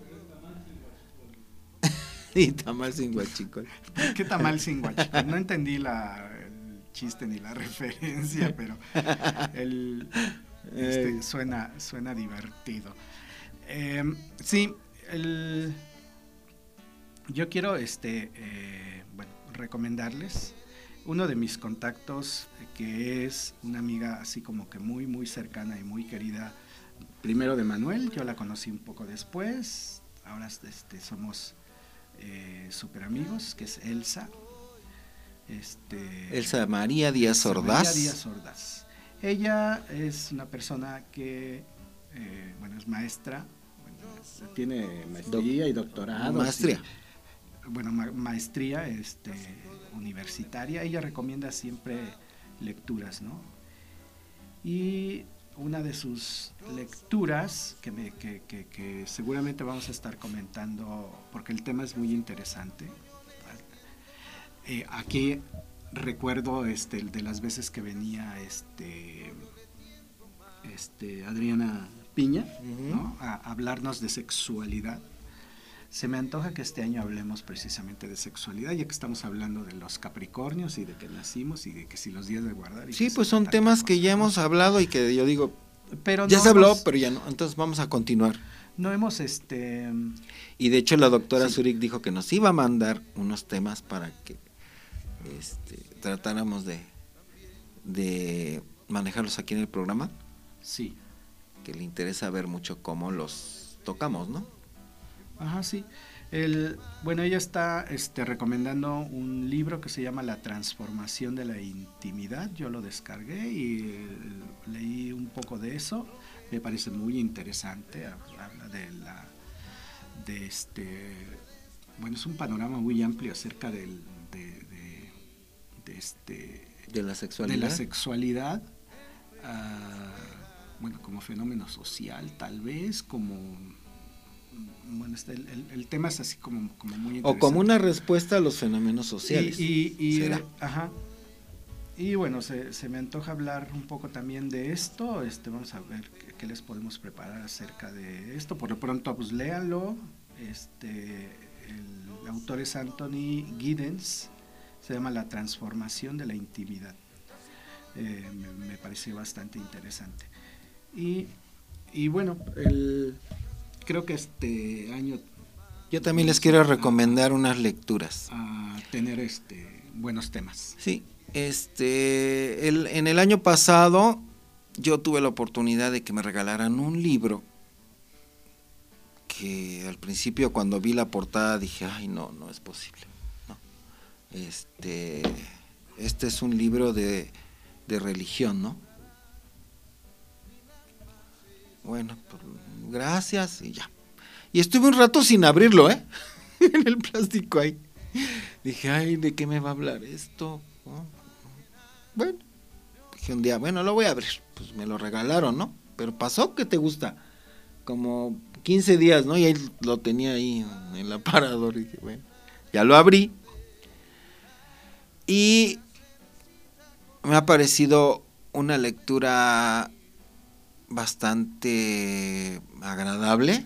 Y tamal sin guachicol. ¿qué tamal sin guachicol? No entendí la, el chiste ni la referencia, pero el, este, Eh. suena, suena divertido. Eh, sí, el, yo quiero este, eh, bueno, recomendarles uno de mis contactos, eh, que es una amiga así como que muy, muy cercana y muy querida. Primero de Manuel, yo la conocí un poco después, ahora este, somos eh, super amigos, que es Elsa. Este, Elsa María Díaz Elsa María Ordaz. Díaz Ordaz. Ella es una persona que, eh, bueno, es maestra, bueno, es- tiene maestría y doctorado. Maestría. sí. Bueno, ma- maestría este, universitaria. Ella recomienda siempre lecturas, ¿no? Y una de sus lecturas, que, me, que, que, que seguramente vamos a estar comentando, porque el tema es muy interesante. Eh, aquí recuerdo este, de las veces que venía este, este, Adriana Piña, Ujú. ¿no? a hablarnos de sexualidad. Se me antoja que este año hablemos precisamente de sexualidad, ya que estamos hablando de los Capricornios y de que nacimos y de que si los días de guardar. y Sí, que pues si son tanta temas cosa, que ya ¿no? hemos hablado y que yo digo, Pero ya no se habló, hemos- pero ya no. Entonces vamos a continuar. No hemos, este... Y de hecho la doctora Sí. Zurich dijo que nos iba a mandar unos temas para que este, tratáramos de, de manejarlos aquí en el programa, Sí. que le interesa ver mucho cómo los tocamos, ¿no? Ajá, sí. El, bueno, ella está este, recomendando un libro que se llama La transformación de la intimidad. Yo lo descargué y eh, leí un poco de eso. Me parece muy interesante. Habla de la, de este, bueno, es un panorama muy amplio acerca del, de, de, de este, De la de sexualidad. la sexualidad. Ah, bueno, como fenómeno social, tal vez, como, bueno, este, el, el, el tema es así como, como muy interesante. O como una respuesta a los fenómenos sociales. Y, y, y ¿será? Eh, ajá. Y bueno, se, se me antoja hablar un poco también de esto. Este, vamos a ver qué, qué les podemos preparar acerca de esto. Por lo pronto, pues léanlo. Este, el autor es Anthony Giddens. Se llama La transformación de la intimidad. Eh, me, me pareció bastante interesante. Y, y bueno, el, creo que este año... Yo también les quiero recomendar unas lecturas. A tener este buenos temas. Sí. Este, el, en el año pasado yo tuve la oportunidad de que me regalaran un libro que al principio cuando vi la portada dije, ay no, no es posible, no. Este, este es un libro de, de religión, ¿no? Bueno, pues, gracias y ya. Y estuve un rato sin abrirlo, ¿eh? En el plástico ahí. Dije, ay, ¿de qué me va a hablar esto? ¿No? Bueno, dije un día, bueno, lo voy a abrir. Pues me lo regalaron, ¿no? Pero pasó, ¿qué te gusta? Como quince días, ¿no? Y ahí lo tenía ahí en el aparador. Y dije, bueno, ya lo abrí. Y me ha parecido una lectura bastante agradable.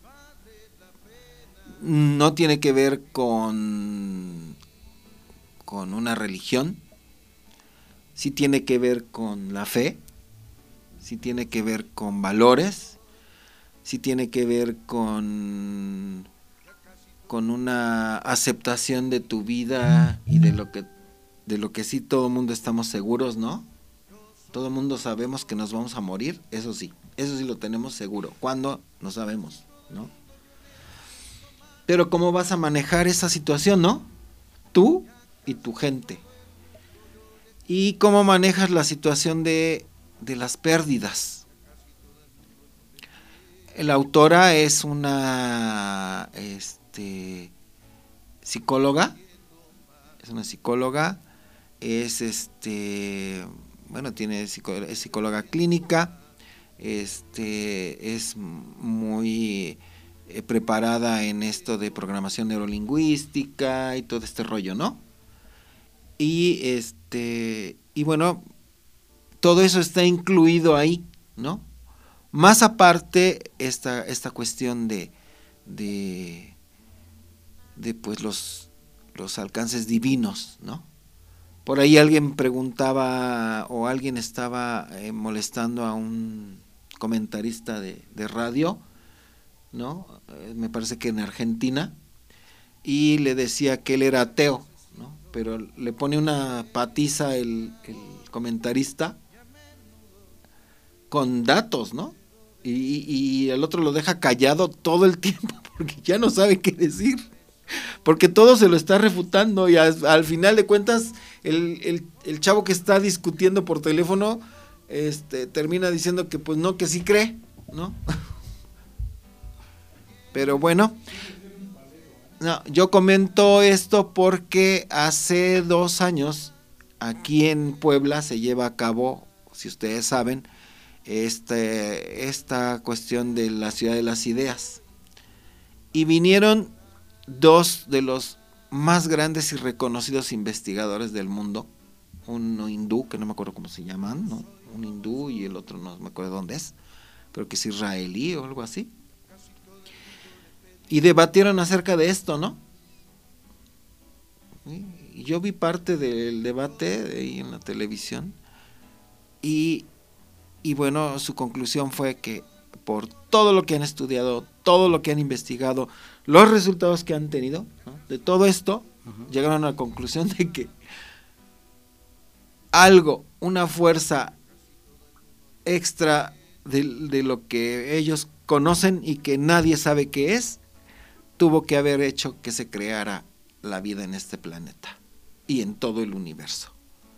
No tiene que ver con, con una religión. Sí tiene que ver con la fe, sí tiene que ver con valores, sí tiene que ver con, con una aceptación de tu vida y de lo que, de lo que sí todo el mundo estamos seguros, ¿no? Todo el mundo sabemos que nos vamos a morir, eso sí, eso sí lo tenemos seguro. ¿Cuándo? No sabemos, ¿no? Pero ¿cómo vas a manejar esa situación, no? Tú y tu gente. ¿Y cómo manejas la situación de, de las pérdidas? La autora es una este, psicóloga, es una psicóloga, es este, bueno, tiene es psicóloga clínica, este, es muy eh, preparada en esto de programación neurolingüística y todo este rollo, ¿no? Y este y bueno, todo eso está incluido ahí, ¿no? Más aparte esta esta cuestión de de de pues los los alcances divinos, ¿no? Por ahí alguien preguntaba o alguien estaba eh, molestando a un comentarista de, de radio, ¿no? Eh, me parece que en Argentina, y le decía que él era ateo, ¿no? Pero le pone una patiza el, el comentarista con datos, ¿no? Y, y el otro lo deja callado todo el tiempo porque ya no sabe qué decir, porque todo se lo está refutando y a, al final de cuentas el, el, el chavo que está discutiendo por teléfono este, termina diciendo que pues no, que sí cree, ¿no? Pero bueno, no, yo comento esto porque hace dos años aquí en Puebla se lleva a cabo, si ustedes saben, este, esta cuestión de la ciudad de las ideas. Y vinieron dos de los más grandes y reconocidos investigadores del mundo, uno hindú, que no me acuerdo cómo se llaman, ¿no? Un hindú y el otro no me acuerdo dónde es, pero que es israelí o algo así. Y debatieron acerca de esto, ¿no? Y yo vi parte del debate de ahí en la televisión y, y bueno, su conclusión fue que por todo lo que han estudiado, todo lo que han investigado, los resultados que han tenido, ¿no? De todo esto, uh-huh. Llegaron a la conclusión de que algo, una fuerza extra de, de lo que ellos conocen y que nadie sabe qué es, tuvo que haber hecho que se creara la vida en este planeta y en todo el universo.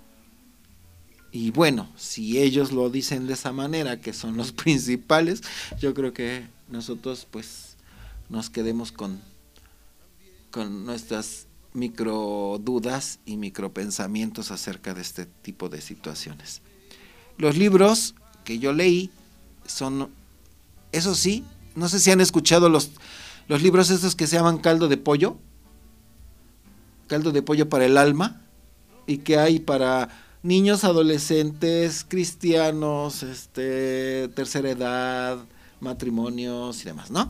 Y bueno, si ellos lo dicen de esa manera, que son los principales, yo creo que nosotros pues nos quedemos con, con nuestras micro dudas y micro pensamientos acerca de este tipo de situaciones. Los libros que yo leí son, eso sí, no sé si han escuchado los, los libros estos que se llaman caldo de pollo, caldo de pollo para el alma, y que hay para niños, adolescentes, cristianos, este, tercera edad, matrimonios y demás, ¿no?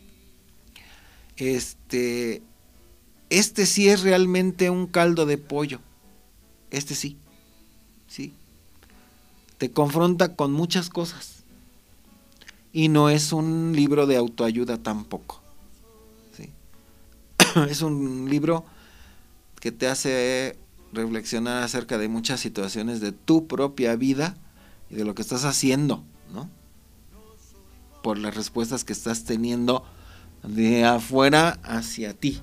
Este, este sí es realmente un caldo de pollo, este sí, sí, te confronta con muchas cosas, y no es un libro de autoayuda tampoco, ¿sí? Es un libro que te hace reflexionar acerca de muchas situaciones de tu propia vida y de lo que estás haciendo, ¿no? Por las respuestas que estás teniendo de afuera hacia ti.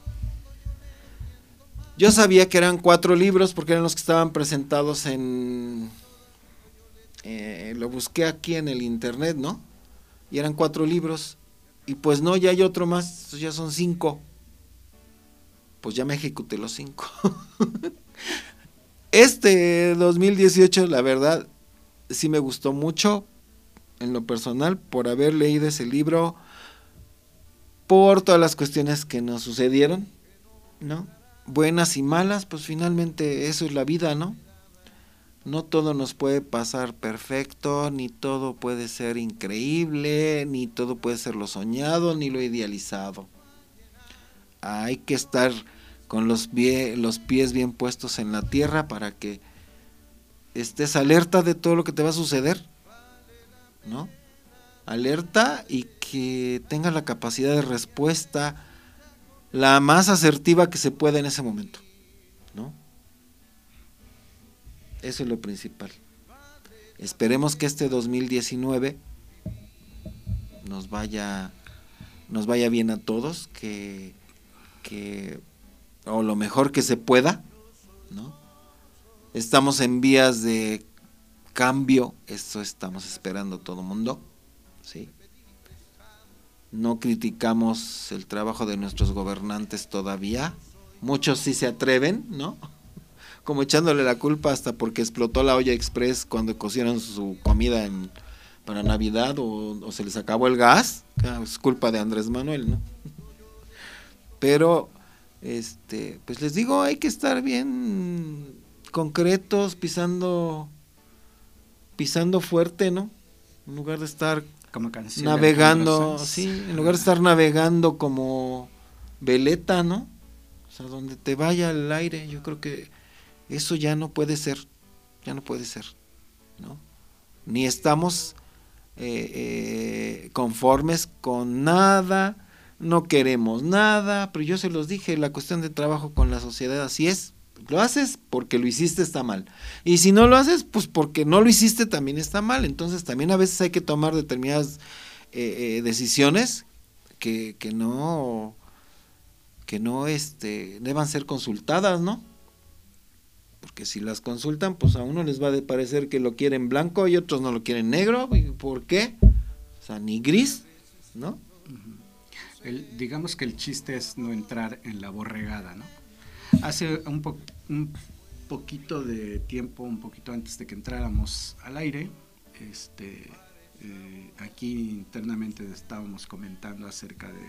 Yo sabía que eran cuatro libros porque eran los que estaban presentados en... Eh, lo busqué aquí en el internet, ¿no? Y eran cuatro libros. Y pues no, ya hay otro más, ya son cinco. Pues ya me ejecuté los cinco. Este dos mil dieciocho, la verdad, sí me gustó mucho, en lo personal, por haber leído ese libro, por todas las cuestiones que nos sucedieron, ¿no? Buenas y malas, pues finalmente eso es la vida, ¿no? No todo nos puede pasar perfecto, ni todo puede ser increíble, ni todo puede ser lo soñado, ni lo idealizado. Hay que estar con los, pie, los pies bien puestos en la tierra para que estés alerta de todo lo que te va a suceder, ¿no? Alerta y que tengas la capacidad de respuesta la más asertiva que se pueda en ese momento, ¿no? Eso es lo principal. Esperemos que este dos mil diecinueve nos vaya nos vaya bien a todos, que que o lo mejor que se pueda, ¿no? Estamos en vías de cambio, eso estamos esperando todo el mundo, ¿sí? No criticamos el trabajo de nuestros gobernantes todavía, muchos sí se atreven, ¿no? Como echándole la culpa hasta porque explotó la olla express cuando cocieron su comida en, para Navidad, o, o se les acabó el gas, es culpa de Andrés Manuel, ¿no? Pero este, pues les digo, hay que estar bien concretos, pisando pisando fuerte, ¿no? En lugar de estar como canción navegando, sí, en lugar de estar navegando como veleta, ¿no? O sea, donde te vaya el aire, yo creo que eso ya no puede ser, ya no puede ser, ¿no? Ni estamos eh, eh, conformes con nada, no queremos nada, pero yo se los dije, la cuestión de trabajo con la sociedad así es, lo haces porque lo hiciste está mal, y si no lo haces, pues porque no lo hiciste también está mal, entonces también a veces hay que tomar determinadas eh, eh, decisiones que, que no, que no este, deban ser consultadas, ¿no? Porque si las consultan, pues a uno les va a parecer que lo quieren blanco y otros no lo quieren negro, ¿por qué? O sea, ni gris, ¿no? El, digamos que el chiste es no entrar en la borregada, ¿no? Hace un, po un poquito de tiempo, un poquito antes de que entráramos al aire, este, eh, aquí internamente estábamos comentando acerca de,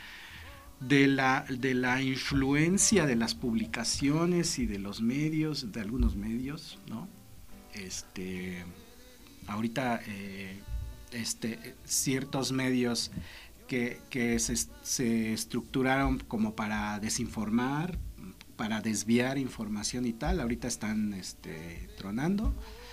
de, la, de la influencia de las publicaciones y de los medios, de algunos medios, ¿no? Este, ahorita eh, este, ciertos medios que, que se, se estructuraron como para desinformar, para desviar información y tal, ahorita están este, tronando.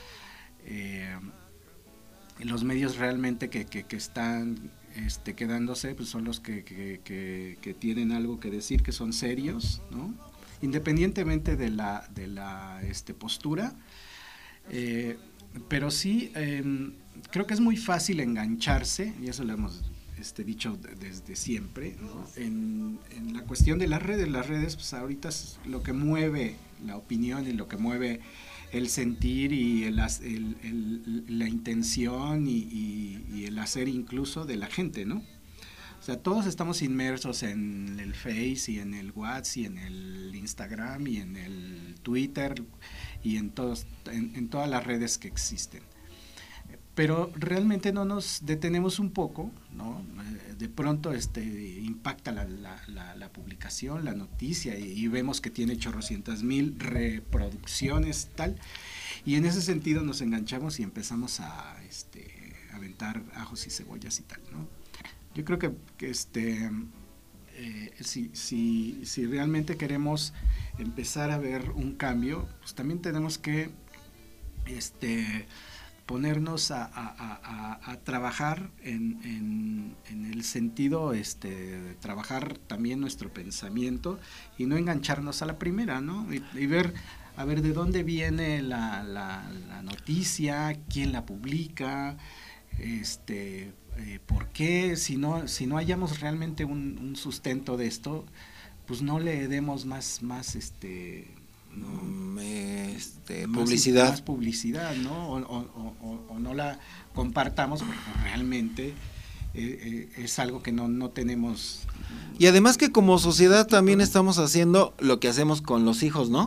Eh, los medios realmente que, que, que están este, quedándose pues son los que, que, que, que tienen algo que decir, que son serios, ¿no? Independientemente de la, de la este, postura. Eh, pero sí, eh, creo que es muy fácil engancharse, y eso lo hemos Este, dicho desde siempre, ¿no? en, en la cuestión de las redes, las redes pues ahorita es lo que mueve la opinión y lo que mueve el sentir y el, el, el, la intención y, y, y el hacer incluso de la gente, ¿no? O sea, todos estamos inmersos en el Face y en el WhatsApp y en el Instagram y en el Twitter y en, todos, en, en todas las redes que existen. pero realmente no nos detenemos un poco, ¿no? De pronto este, impacta la, la, la, la publicación, la noticia, y, y vemos que tiene chorrocientas mil reproducciones, tal, y en ese sentido nos enganchamos y empezamos a este, aventar ajos y cebollas y tal, ¿no? Yo creo que, que este, eh, si, si, si realmente queremos empezar a ver un cambio, pues también tenemos que este, ponernos a, a, a, a trabajar en, en, en el sentido este, de trabajar también nuestro pensamiento y no engancharnos a la primera, ¿no? Y, y ver, a ver de dónde viene la, la, la noticia, quién la publica, este, eh, por qué, si no, si no hallamos realmente un, un sustento de esto, pues no le demos más, más este... No, este, más, publicidad. Más publicidad, ¿no? O, o, o, o no la compartamos porque realmente eh, eh, es algo que no, no tenemos. Y además que como sociedad también estamos haciendo lo que hacemos con los hijos, ¿no?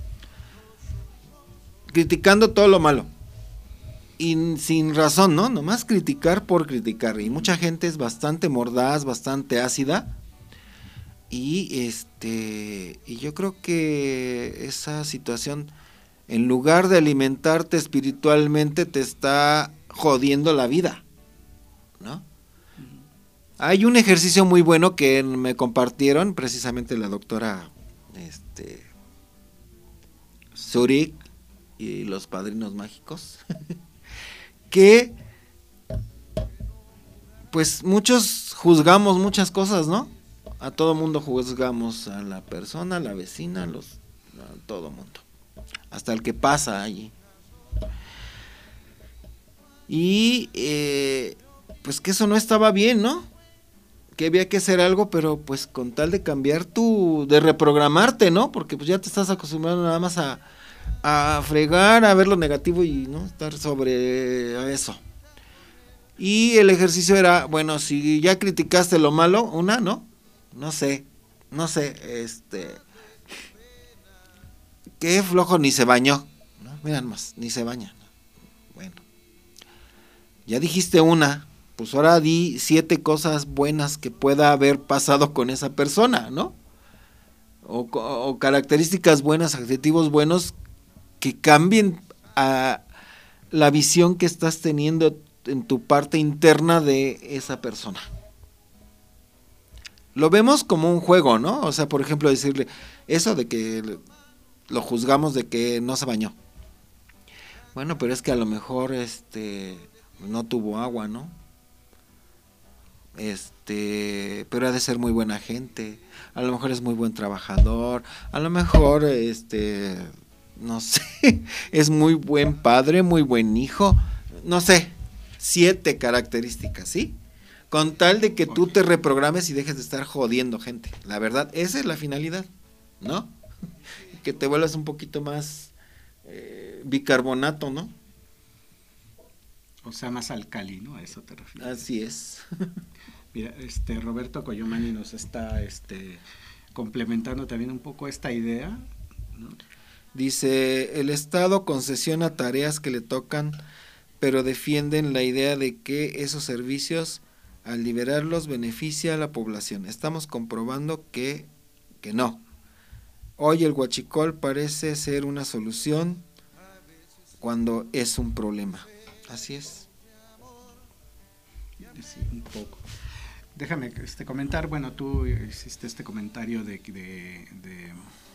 Criticando todo lo malo. Y sin razón, ¿no? Nomás criticar por criticar. Y mucha gente es bastante mordaz, bastante ácida. Y este y yo creo que esa situación, en lugar de alimentarte espiritualmente, te está jodiendo la vida, ¿no? Uh-huh. Hay un ejercicio muy bueno que me compartieron precisamente la doctora este Zurich y los padrinos mágicos, que pues muchos juzgamos muchas cosas, ¿no? A todo mundo juzgamos, a la persona, a la vecina, a, los, a todo mundo, hasta el que pasa allí. Y eh, pues que eso no estaba bien, ¿no? Que había que hacer algo, pero pues con tal de cambiar tu, de reprogramarte, ¿no? Porque pues ya te estás acostumbrando nada más a, a fregar, a ver lo negativo y no estar sobre eso. Y el ejercicio era, bueno, si ya criticaste lo malo, una, ¿no? No sé, no sé, este, qué flojo ni se bañó, ¿no? Miran más, ni se baña, ¿no? Bueno, ya dijiste una, pues ahora di siete cosas buenas que pueda haber pasado con esa persona, ¿no? O, o características buenas, adjetivos buenos que cambien a la visión que estás teniendo en tu parte interna de esa persona. Lo vemos como un juego, ¿no? O sea, por ejemplo, decirle eso de que lo juzgamos de que no se bañó. Bueno, pero es que a lo mejor este no tuvo agua, ¿no? Este, pero ha de ser muy buena gente. A lo mejor es muy buen trabajador. A lo mejor este no sé, es muy buen padre, muy buen hijo. No sé, siete características, ¿sí? Con tal de que tú te reprogrames y dejes de estar jodiendo gente. La verdad, esa es la finalidad, ¿no? Que te vuelvas un poquito más eh, bicarbonato, ¿no? O sea, más alcalino, a eso te refieres. Así es. Mira, este Roberto Coyomani nos está este, complementando también un poco esta idea, ¿no? Dice, el Estado concesiona tareas que le tocan, pero defienden la idea de que esos servicios, al liberarlos, beneficia a la población. Estamos comprobando que, que no. Hoy el huachicol parece ser una solución cuando es un problema. Así es. Sí, un poco. Déjame este, comentar, bueno, tú hiciste este comentario de, de, de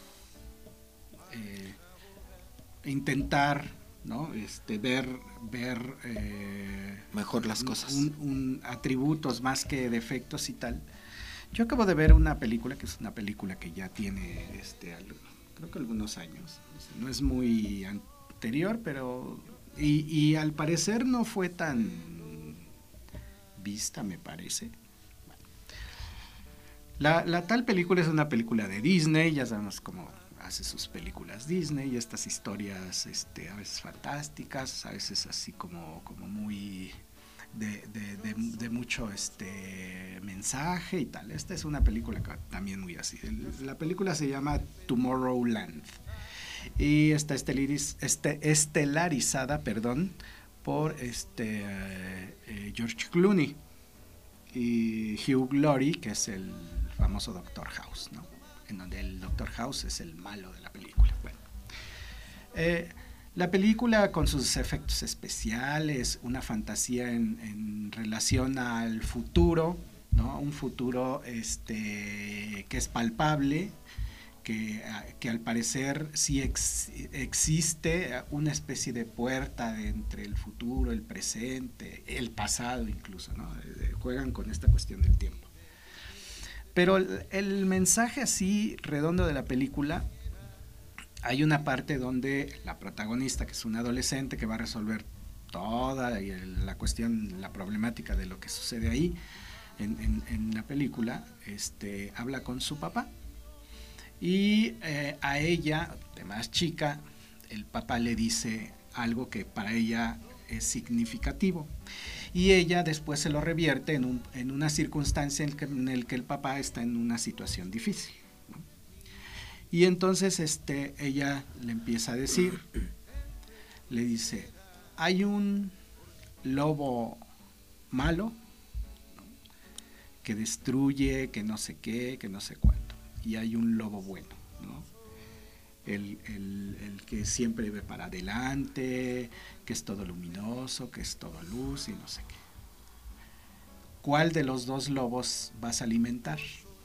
eh, intentar, ¿no? Este, ver, ver eh, mejor las cosas, un, un atributos más que defectos y tal. Yo acabo de ver una película que es una película que ya tiene, este, creo que algunos años. No es muy anterior, pero y, y al parecer no fue tan vista, me parece. Bueno. La, la tal película es una película de Disney, ya sabemos cómo hace sus películas Disney y estas historias este, a veces fantásticas, a veces así como, como muy de, de, de, de mucho este mensaje y tal. Esta es una película también muy así. La película se llama Tomorrowland y está estelarizada, perdón, por este eh, George Clooney y Hugh Laurie, que es el famoso Doctor House, ¿no? En donde el Doctor House es el malo de la película. Bueno, eh, la película, con sus efectos especiales, una fantasía en, en relación al futuro, ¿no? Un futuro este, que es palpable, que, que al parecer sí ex, existe una especie de puerta entre el futuro, el presente, el pasado incluso, ¿no? Juegan con esta cuestión del tiempo. Pero el, el mensaje así redondo de la película, hay una parte donde la protagonista, que es una adolescente que va a resolver toda la cuestión, la problemática de lo que sucede ahí en, en, en la película, este, habla con su papá. Y eh, a ella, de más chica, el papá le dice algo que para ella es significativo. Y ella después se lo revierte en, un, en una circunstancia en, que, en el que el papá está en una situación difícil, ¿no? Y entonces este, ella le empieza a decir, le dice, hay un lobo malo, ¿no? Que destruye, que no sé qué, que no sé cuánto. Y hay un lobo bueno, ¿no? El, el, el que siempre ve para adelante, que es todo luminoso, que es todo luz y no sé qué. ¿Cuál de los dos lobos vas a alimentar?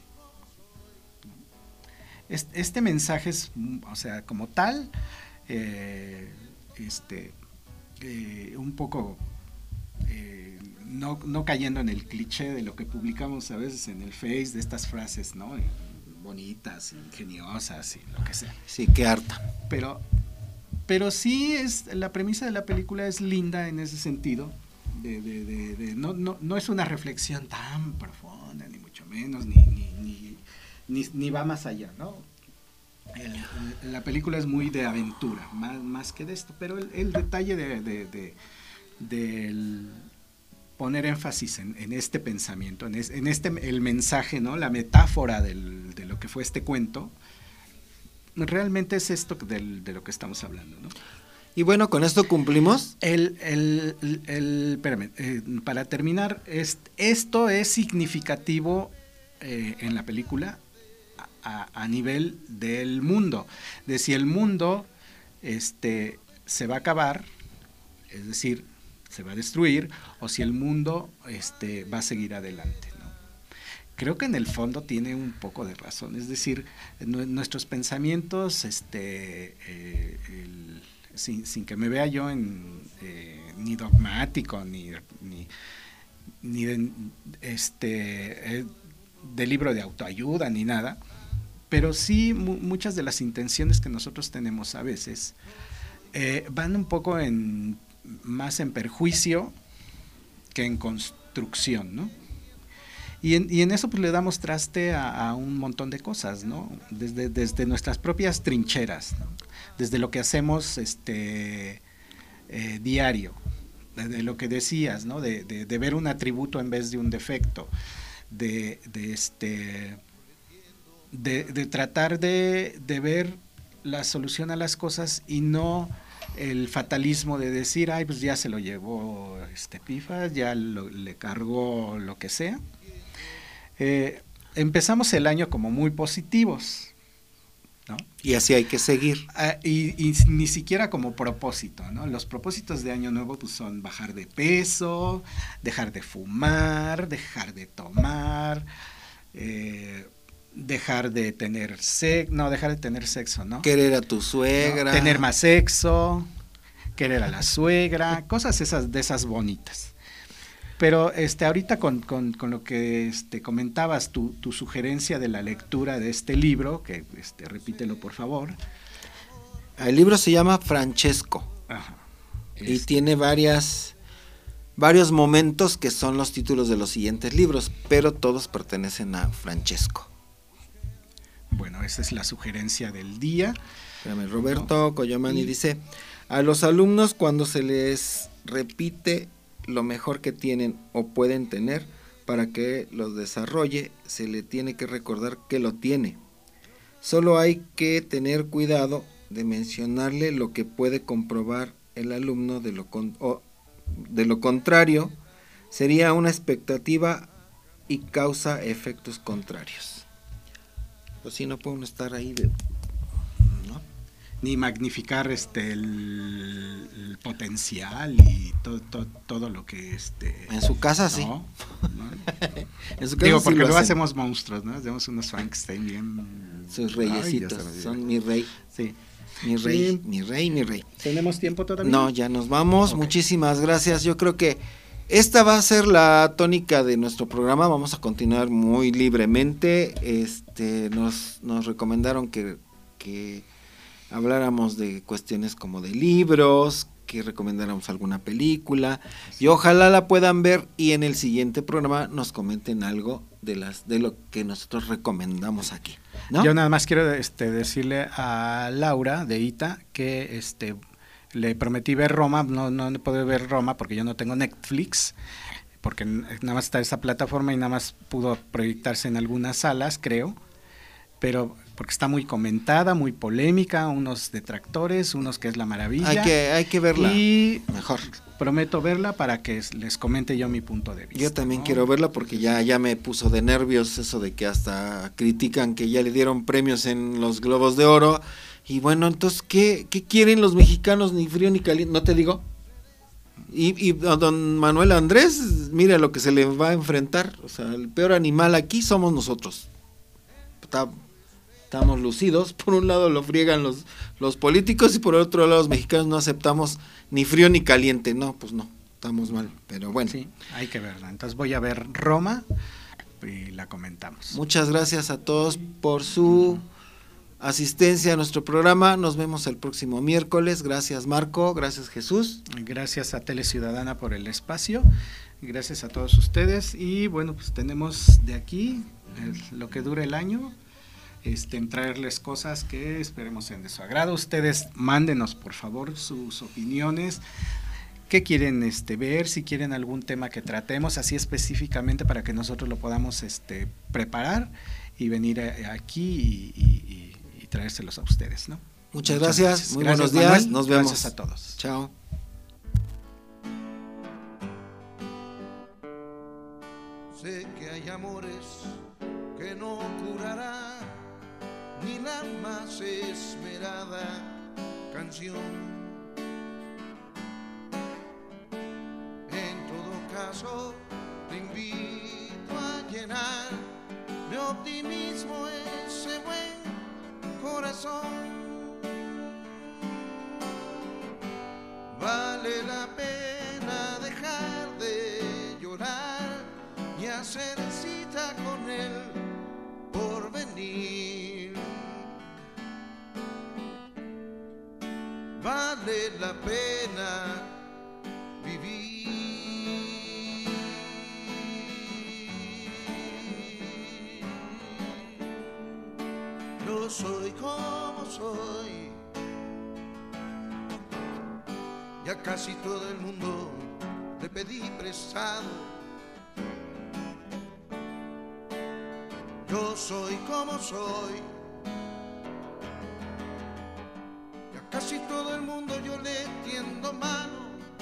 Este, este mensaje es, o sea, como tal, eh, este, eh, un poco eh, no, no cayendo en el cliché de lo que publicamos a veces en el Face, de estas frases, ¿no? Bonitas, ingeniosas y lo que sea. Sí, qué harta. Pero, pero sí es, la premisa de la película es linda en ese sentido. De, de, de, de, no, no, no es una reflexión tan profunda, ni mucho menos, ni, ni, ni, ni, ni va más allá, ¿no? El, el, la película es muy de aventura, más, más que de esto, pero el, el detalle de, de, de, de el poner énfasis en, en este pensamiento, en, es, en este el mensaje, ¿no? La metáfora del, de lo que fue este cuento, realmente es esto del, de lo que estamos hablando, ¿no? Y bueno, con esto cumplimos. El, el, el, el espérame, eh, para terminar, es, esto es significativo eh, en la película a, a nivel del mundo, de si el mundo este, se va a acabar, es decir, se va a destruir, o si el mundo este, va a seguir adelante, ¿no? Creo que en el fondo tiene un poco de razón, es decir, nuestros pensamientos, este, eh, el, sin, sin que me vea yo en, eh, ni dogmático, ni, ni, ni de, este, eh, de libro de autoayuda, ni nada, pero sí mu muchas de las intenciones que nosotros tenemos a veces eh, van un poco en más en perjuicio que en construcción, ¿no? Y en, y en eso pues le damos traste a, a un montón de cosas, ¿no? Desde, desde nuestras propias trincheras, ¿no? Desde lo que hacemos este eh, diario, de lo que decías, ¿no? De, de, de ver un atributo en vez de un defecto, de, de este de, de tratar de, de ver la solución a las cosas y no el fatalismo de decir, ay, pues ya se lo llevó este Pifas, ya lo, le cargó lo que sea. Eh, empezamos el año como muy positivos, ¿no? Y así hay que seguir. Ah, y, y ni siquiera como propósito, ¿no? Los propósitos de año nuevo pues, son bajar de peso, dejar de fumar, dejar de tomar, eh, dejar de tener sexo, no, dejar de tener sexo, ¿no? Querer a tu suegra. ¿No? Tener más sexo, querer a la suegra, cosas esas de esas bonitas. Pero este ahorita con, con, con lo que este, comentabas, tu, tu sugerencia de la lectura de este libro, que este, repítelo por favor. El libro se llama Francesco. Ajá. Y Este. tiene varias, varios momentos que son los títulos de los siguientes libros, pero todos pertenecen a Francesco. Bueno, esa es la sugerencia del día. Espérame, Roberto No. Coyomani Y... dice, a los alumnos cuando se les repite lo mejor que tienen o pueden tener para que los desarrolle, se le tiene que recordar que lo tiene. Solo hay que tener cuidado de mencionarle lo que puede comprobar el alumno de lo con o De lo contrario, sería una expectativa y causa efectos contrarios. Pues sí, no pueden estar ahí de... ¿no? Ni magnificar este el, el potencial y todo, todo, todo lo que este en su casa sí. No, no. En su casa Digo, sí porque lo luego hacen. hacemos monstruos, ¿no? Hacemos unos Frankenstein bien. Sus Ay, reyesitos, ya se me olvidó. son mi rey, Sí. mi rey, Sí. mi rey, mi rey. ¿Tenemos tiempo todavía? No, ya nos vamos. Ok. Muchísimas gracias. Yo creo que esta va a ser la tónica de nuestro programa. Vamos a continuar muy libremente. Este, nos, nos recomendaron que, que habláramos de cuestiones como de libros, que recomendáramos alguna película y ojalá la puedan ver y en el siguiente programa nos comenten algo de las de lo que nosotros recomendamos aquí, ¿no? Yo nada más quiero este, decirle a Laura de Ita que este le prometí ver Roma, no, no he podido ver Roma porque yo no tengo Netflix, porque nada más está esa plataforma y nada más pudo proyectarse en algunas salas, creo, pero porque está muy comentada, muy polémica, unos detractores, unos que es la maravilla. Hay que hay que verla y mejor. prometo verla para que les comente yo mi punto de vista. Yo también ¿no? quiero verla porque ya, ya me puso de nervios eso de que hasta critican que ya le dieron premios en los Globos de Oro. Y bueno, entonces, ¿qué, qué quieren los mexicanos? Ni frío ni caliente, ¿no te digo? Y, y a don Manuel Andrés, mira lo que se le va a enfrentar. O sea, el peor animal aquí somos nosotros. Está, estamos lucidos. Por un lado lo friegan los, los políticos y por otro lado los mexicanos no aceptamos ni frío ni caliente. No, pues no, estamos mal. Pero bueno. Sí, hay que verla. Entonces voy a ver Roma y la comentamos. Muchas gracias a todos por su asistencia a nuestro programa. Nos vemos el próximo miércoles. Gracias Marco, gracias Jesús. Gracias a Tele Ciudadana por el espacio. Gracias a todos ustedes. Y bueno, pues tenemos de aquí el, lo que dure el año. Este, en traerles cosas que esperemos sean de su agrado. Ustedes mándenos por favor sus opiniones. ¿Qué quieren este, ver? Si quieren algún tema que tratemos así específicamente para que nosotros lo podamos este, preparar y venir a, aquí y, y, y traérselos a ustedes, ¿no? Muchas, Muchas gracias. gracias, muy gracias, buenos días, Manuel. nos vemos. Gracias a todos. Chao. Sé que hay amores que no curará ni la más esmerada canción. En todo caso, te invito a llenar de optimismo ese buen corazón. Vale la pena dejar de llorar y hacer cita con el porvenir. Vale la pena vivir. Yo soy como soy. Ya casi todo el mundo le pedí prestado. Yo soy como soy. Ya casi todo el mundo yo le tiendo mano.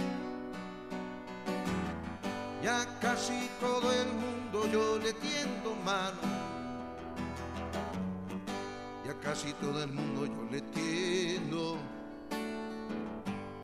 Ya casi todo el mundo yo le tiendo mano. Ya casi todo el mundo yo le tiendo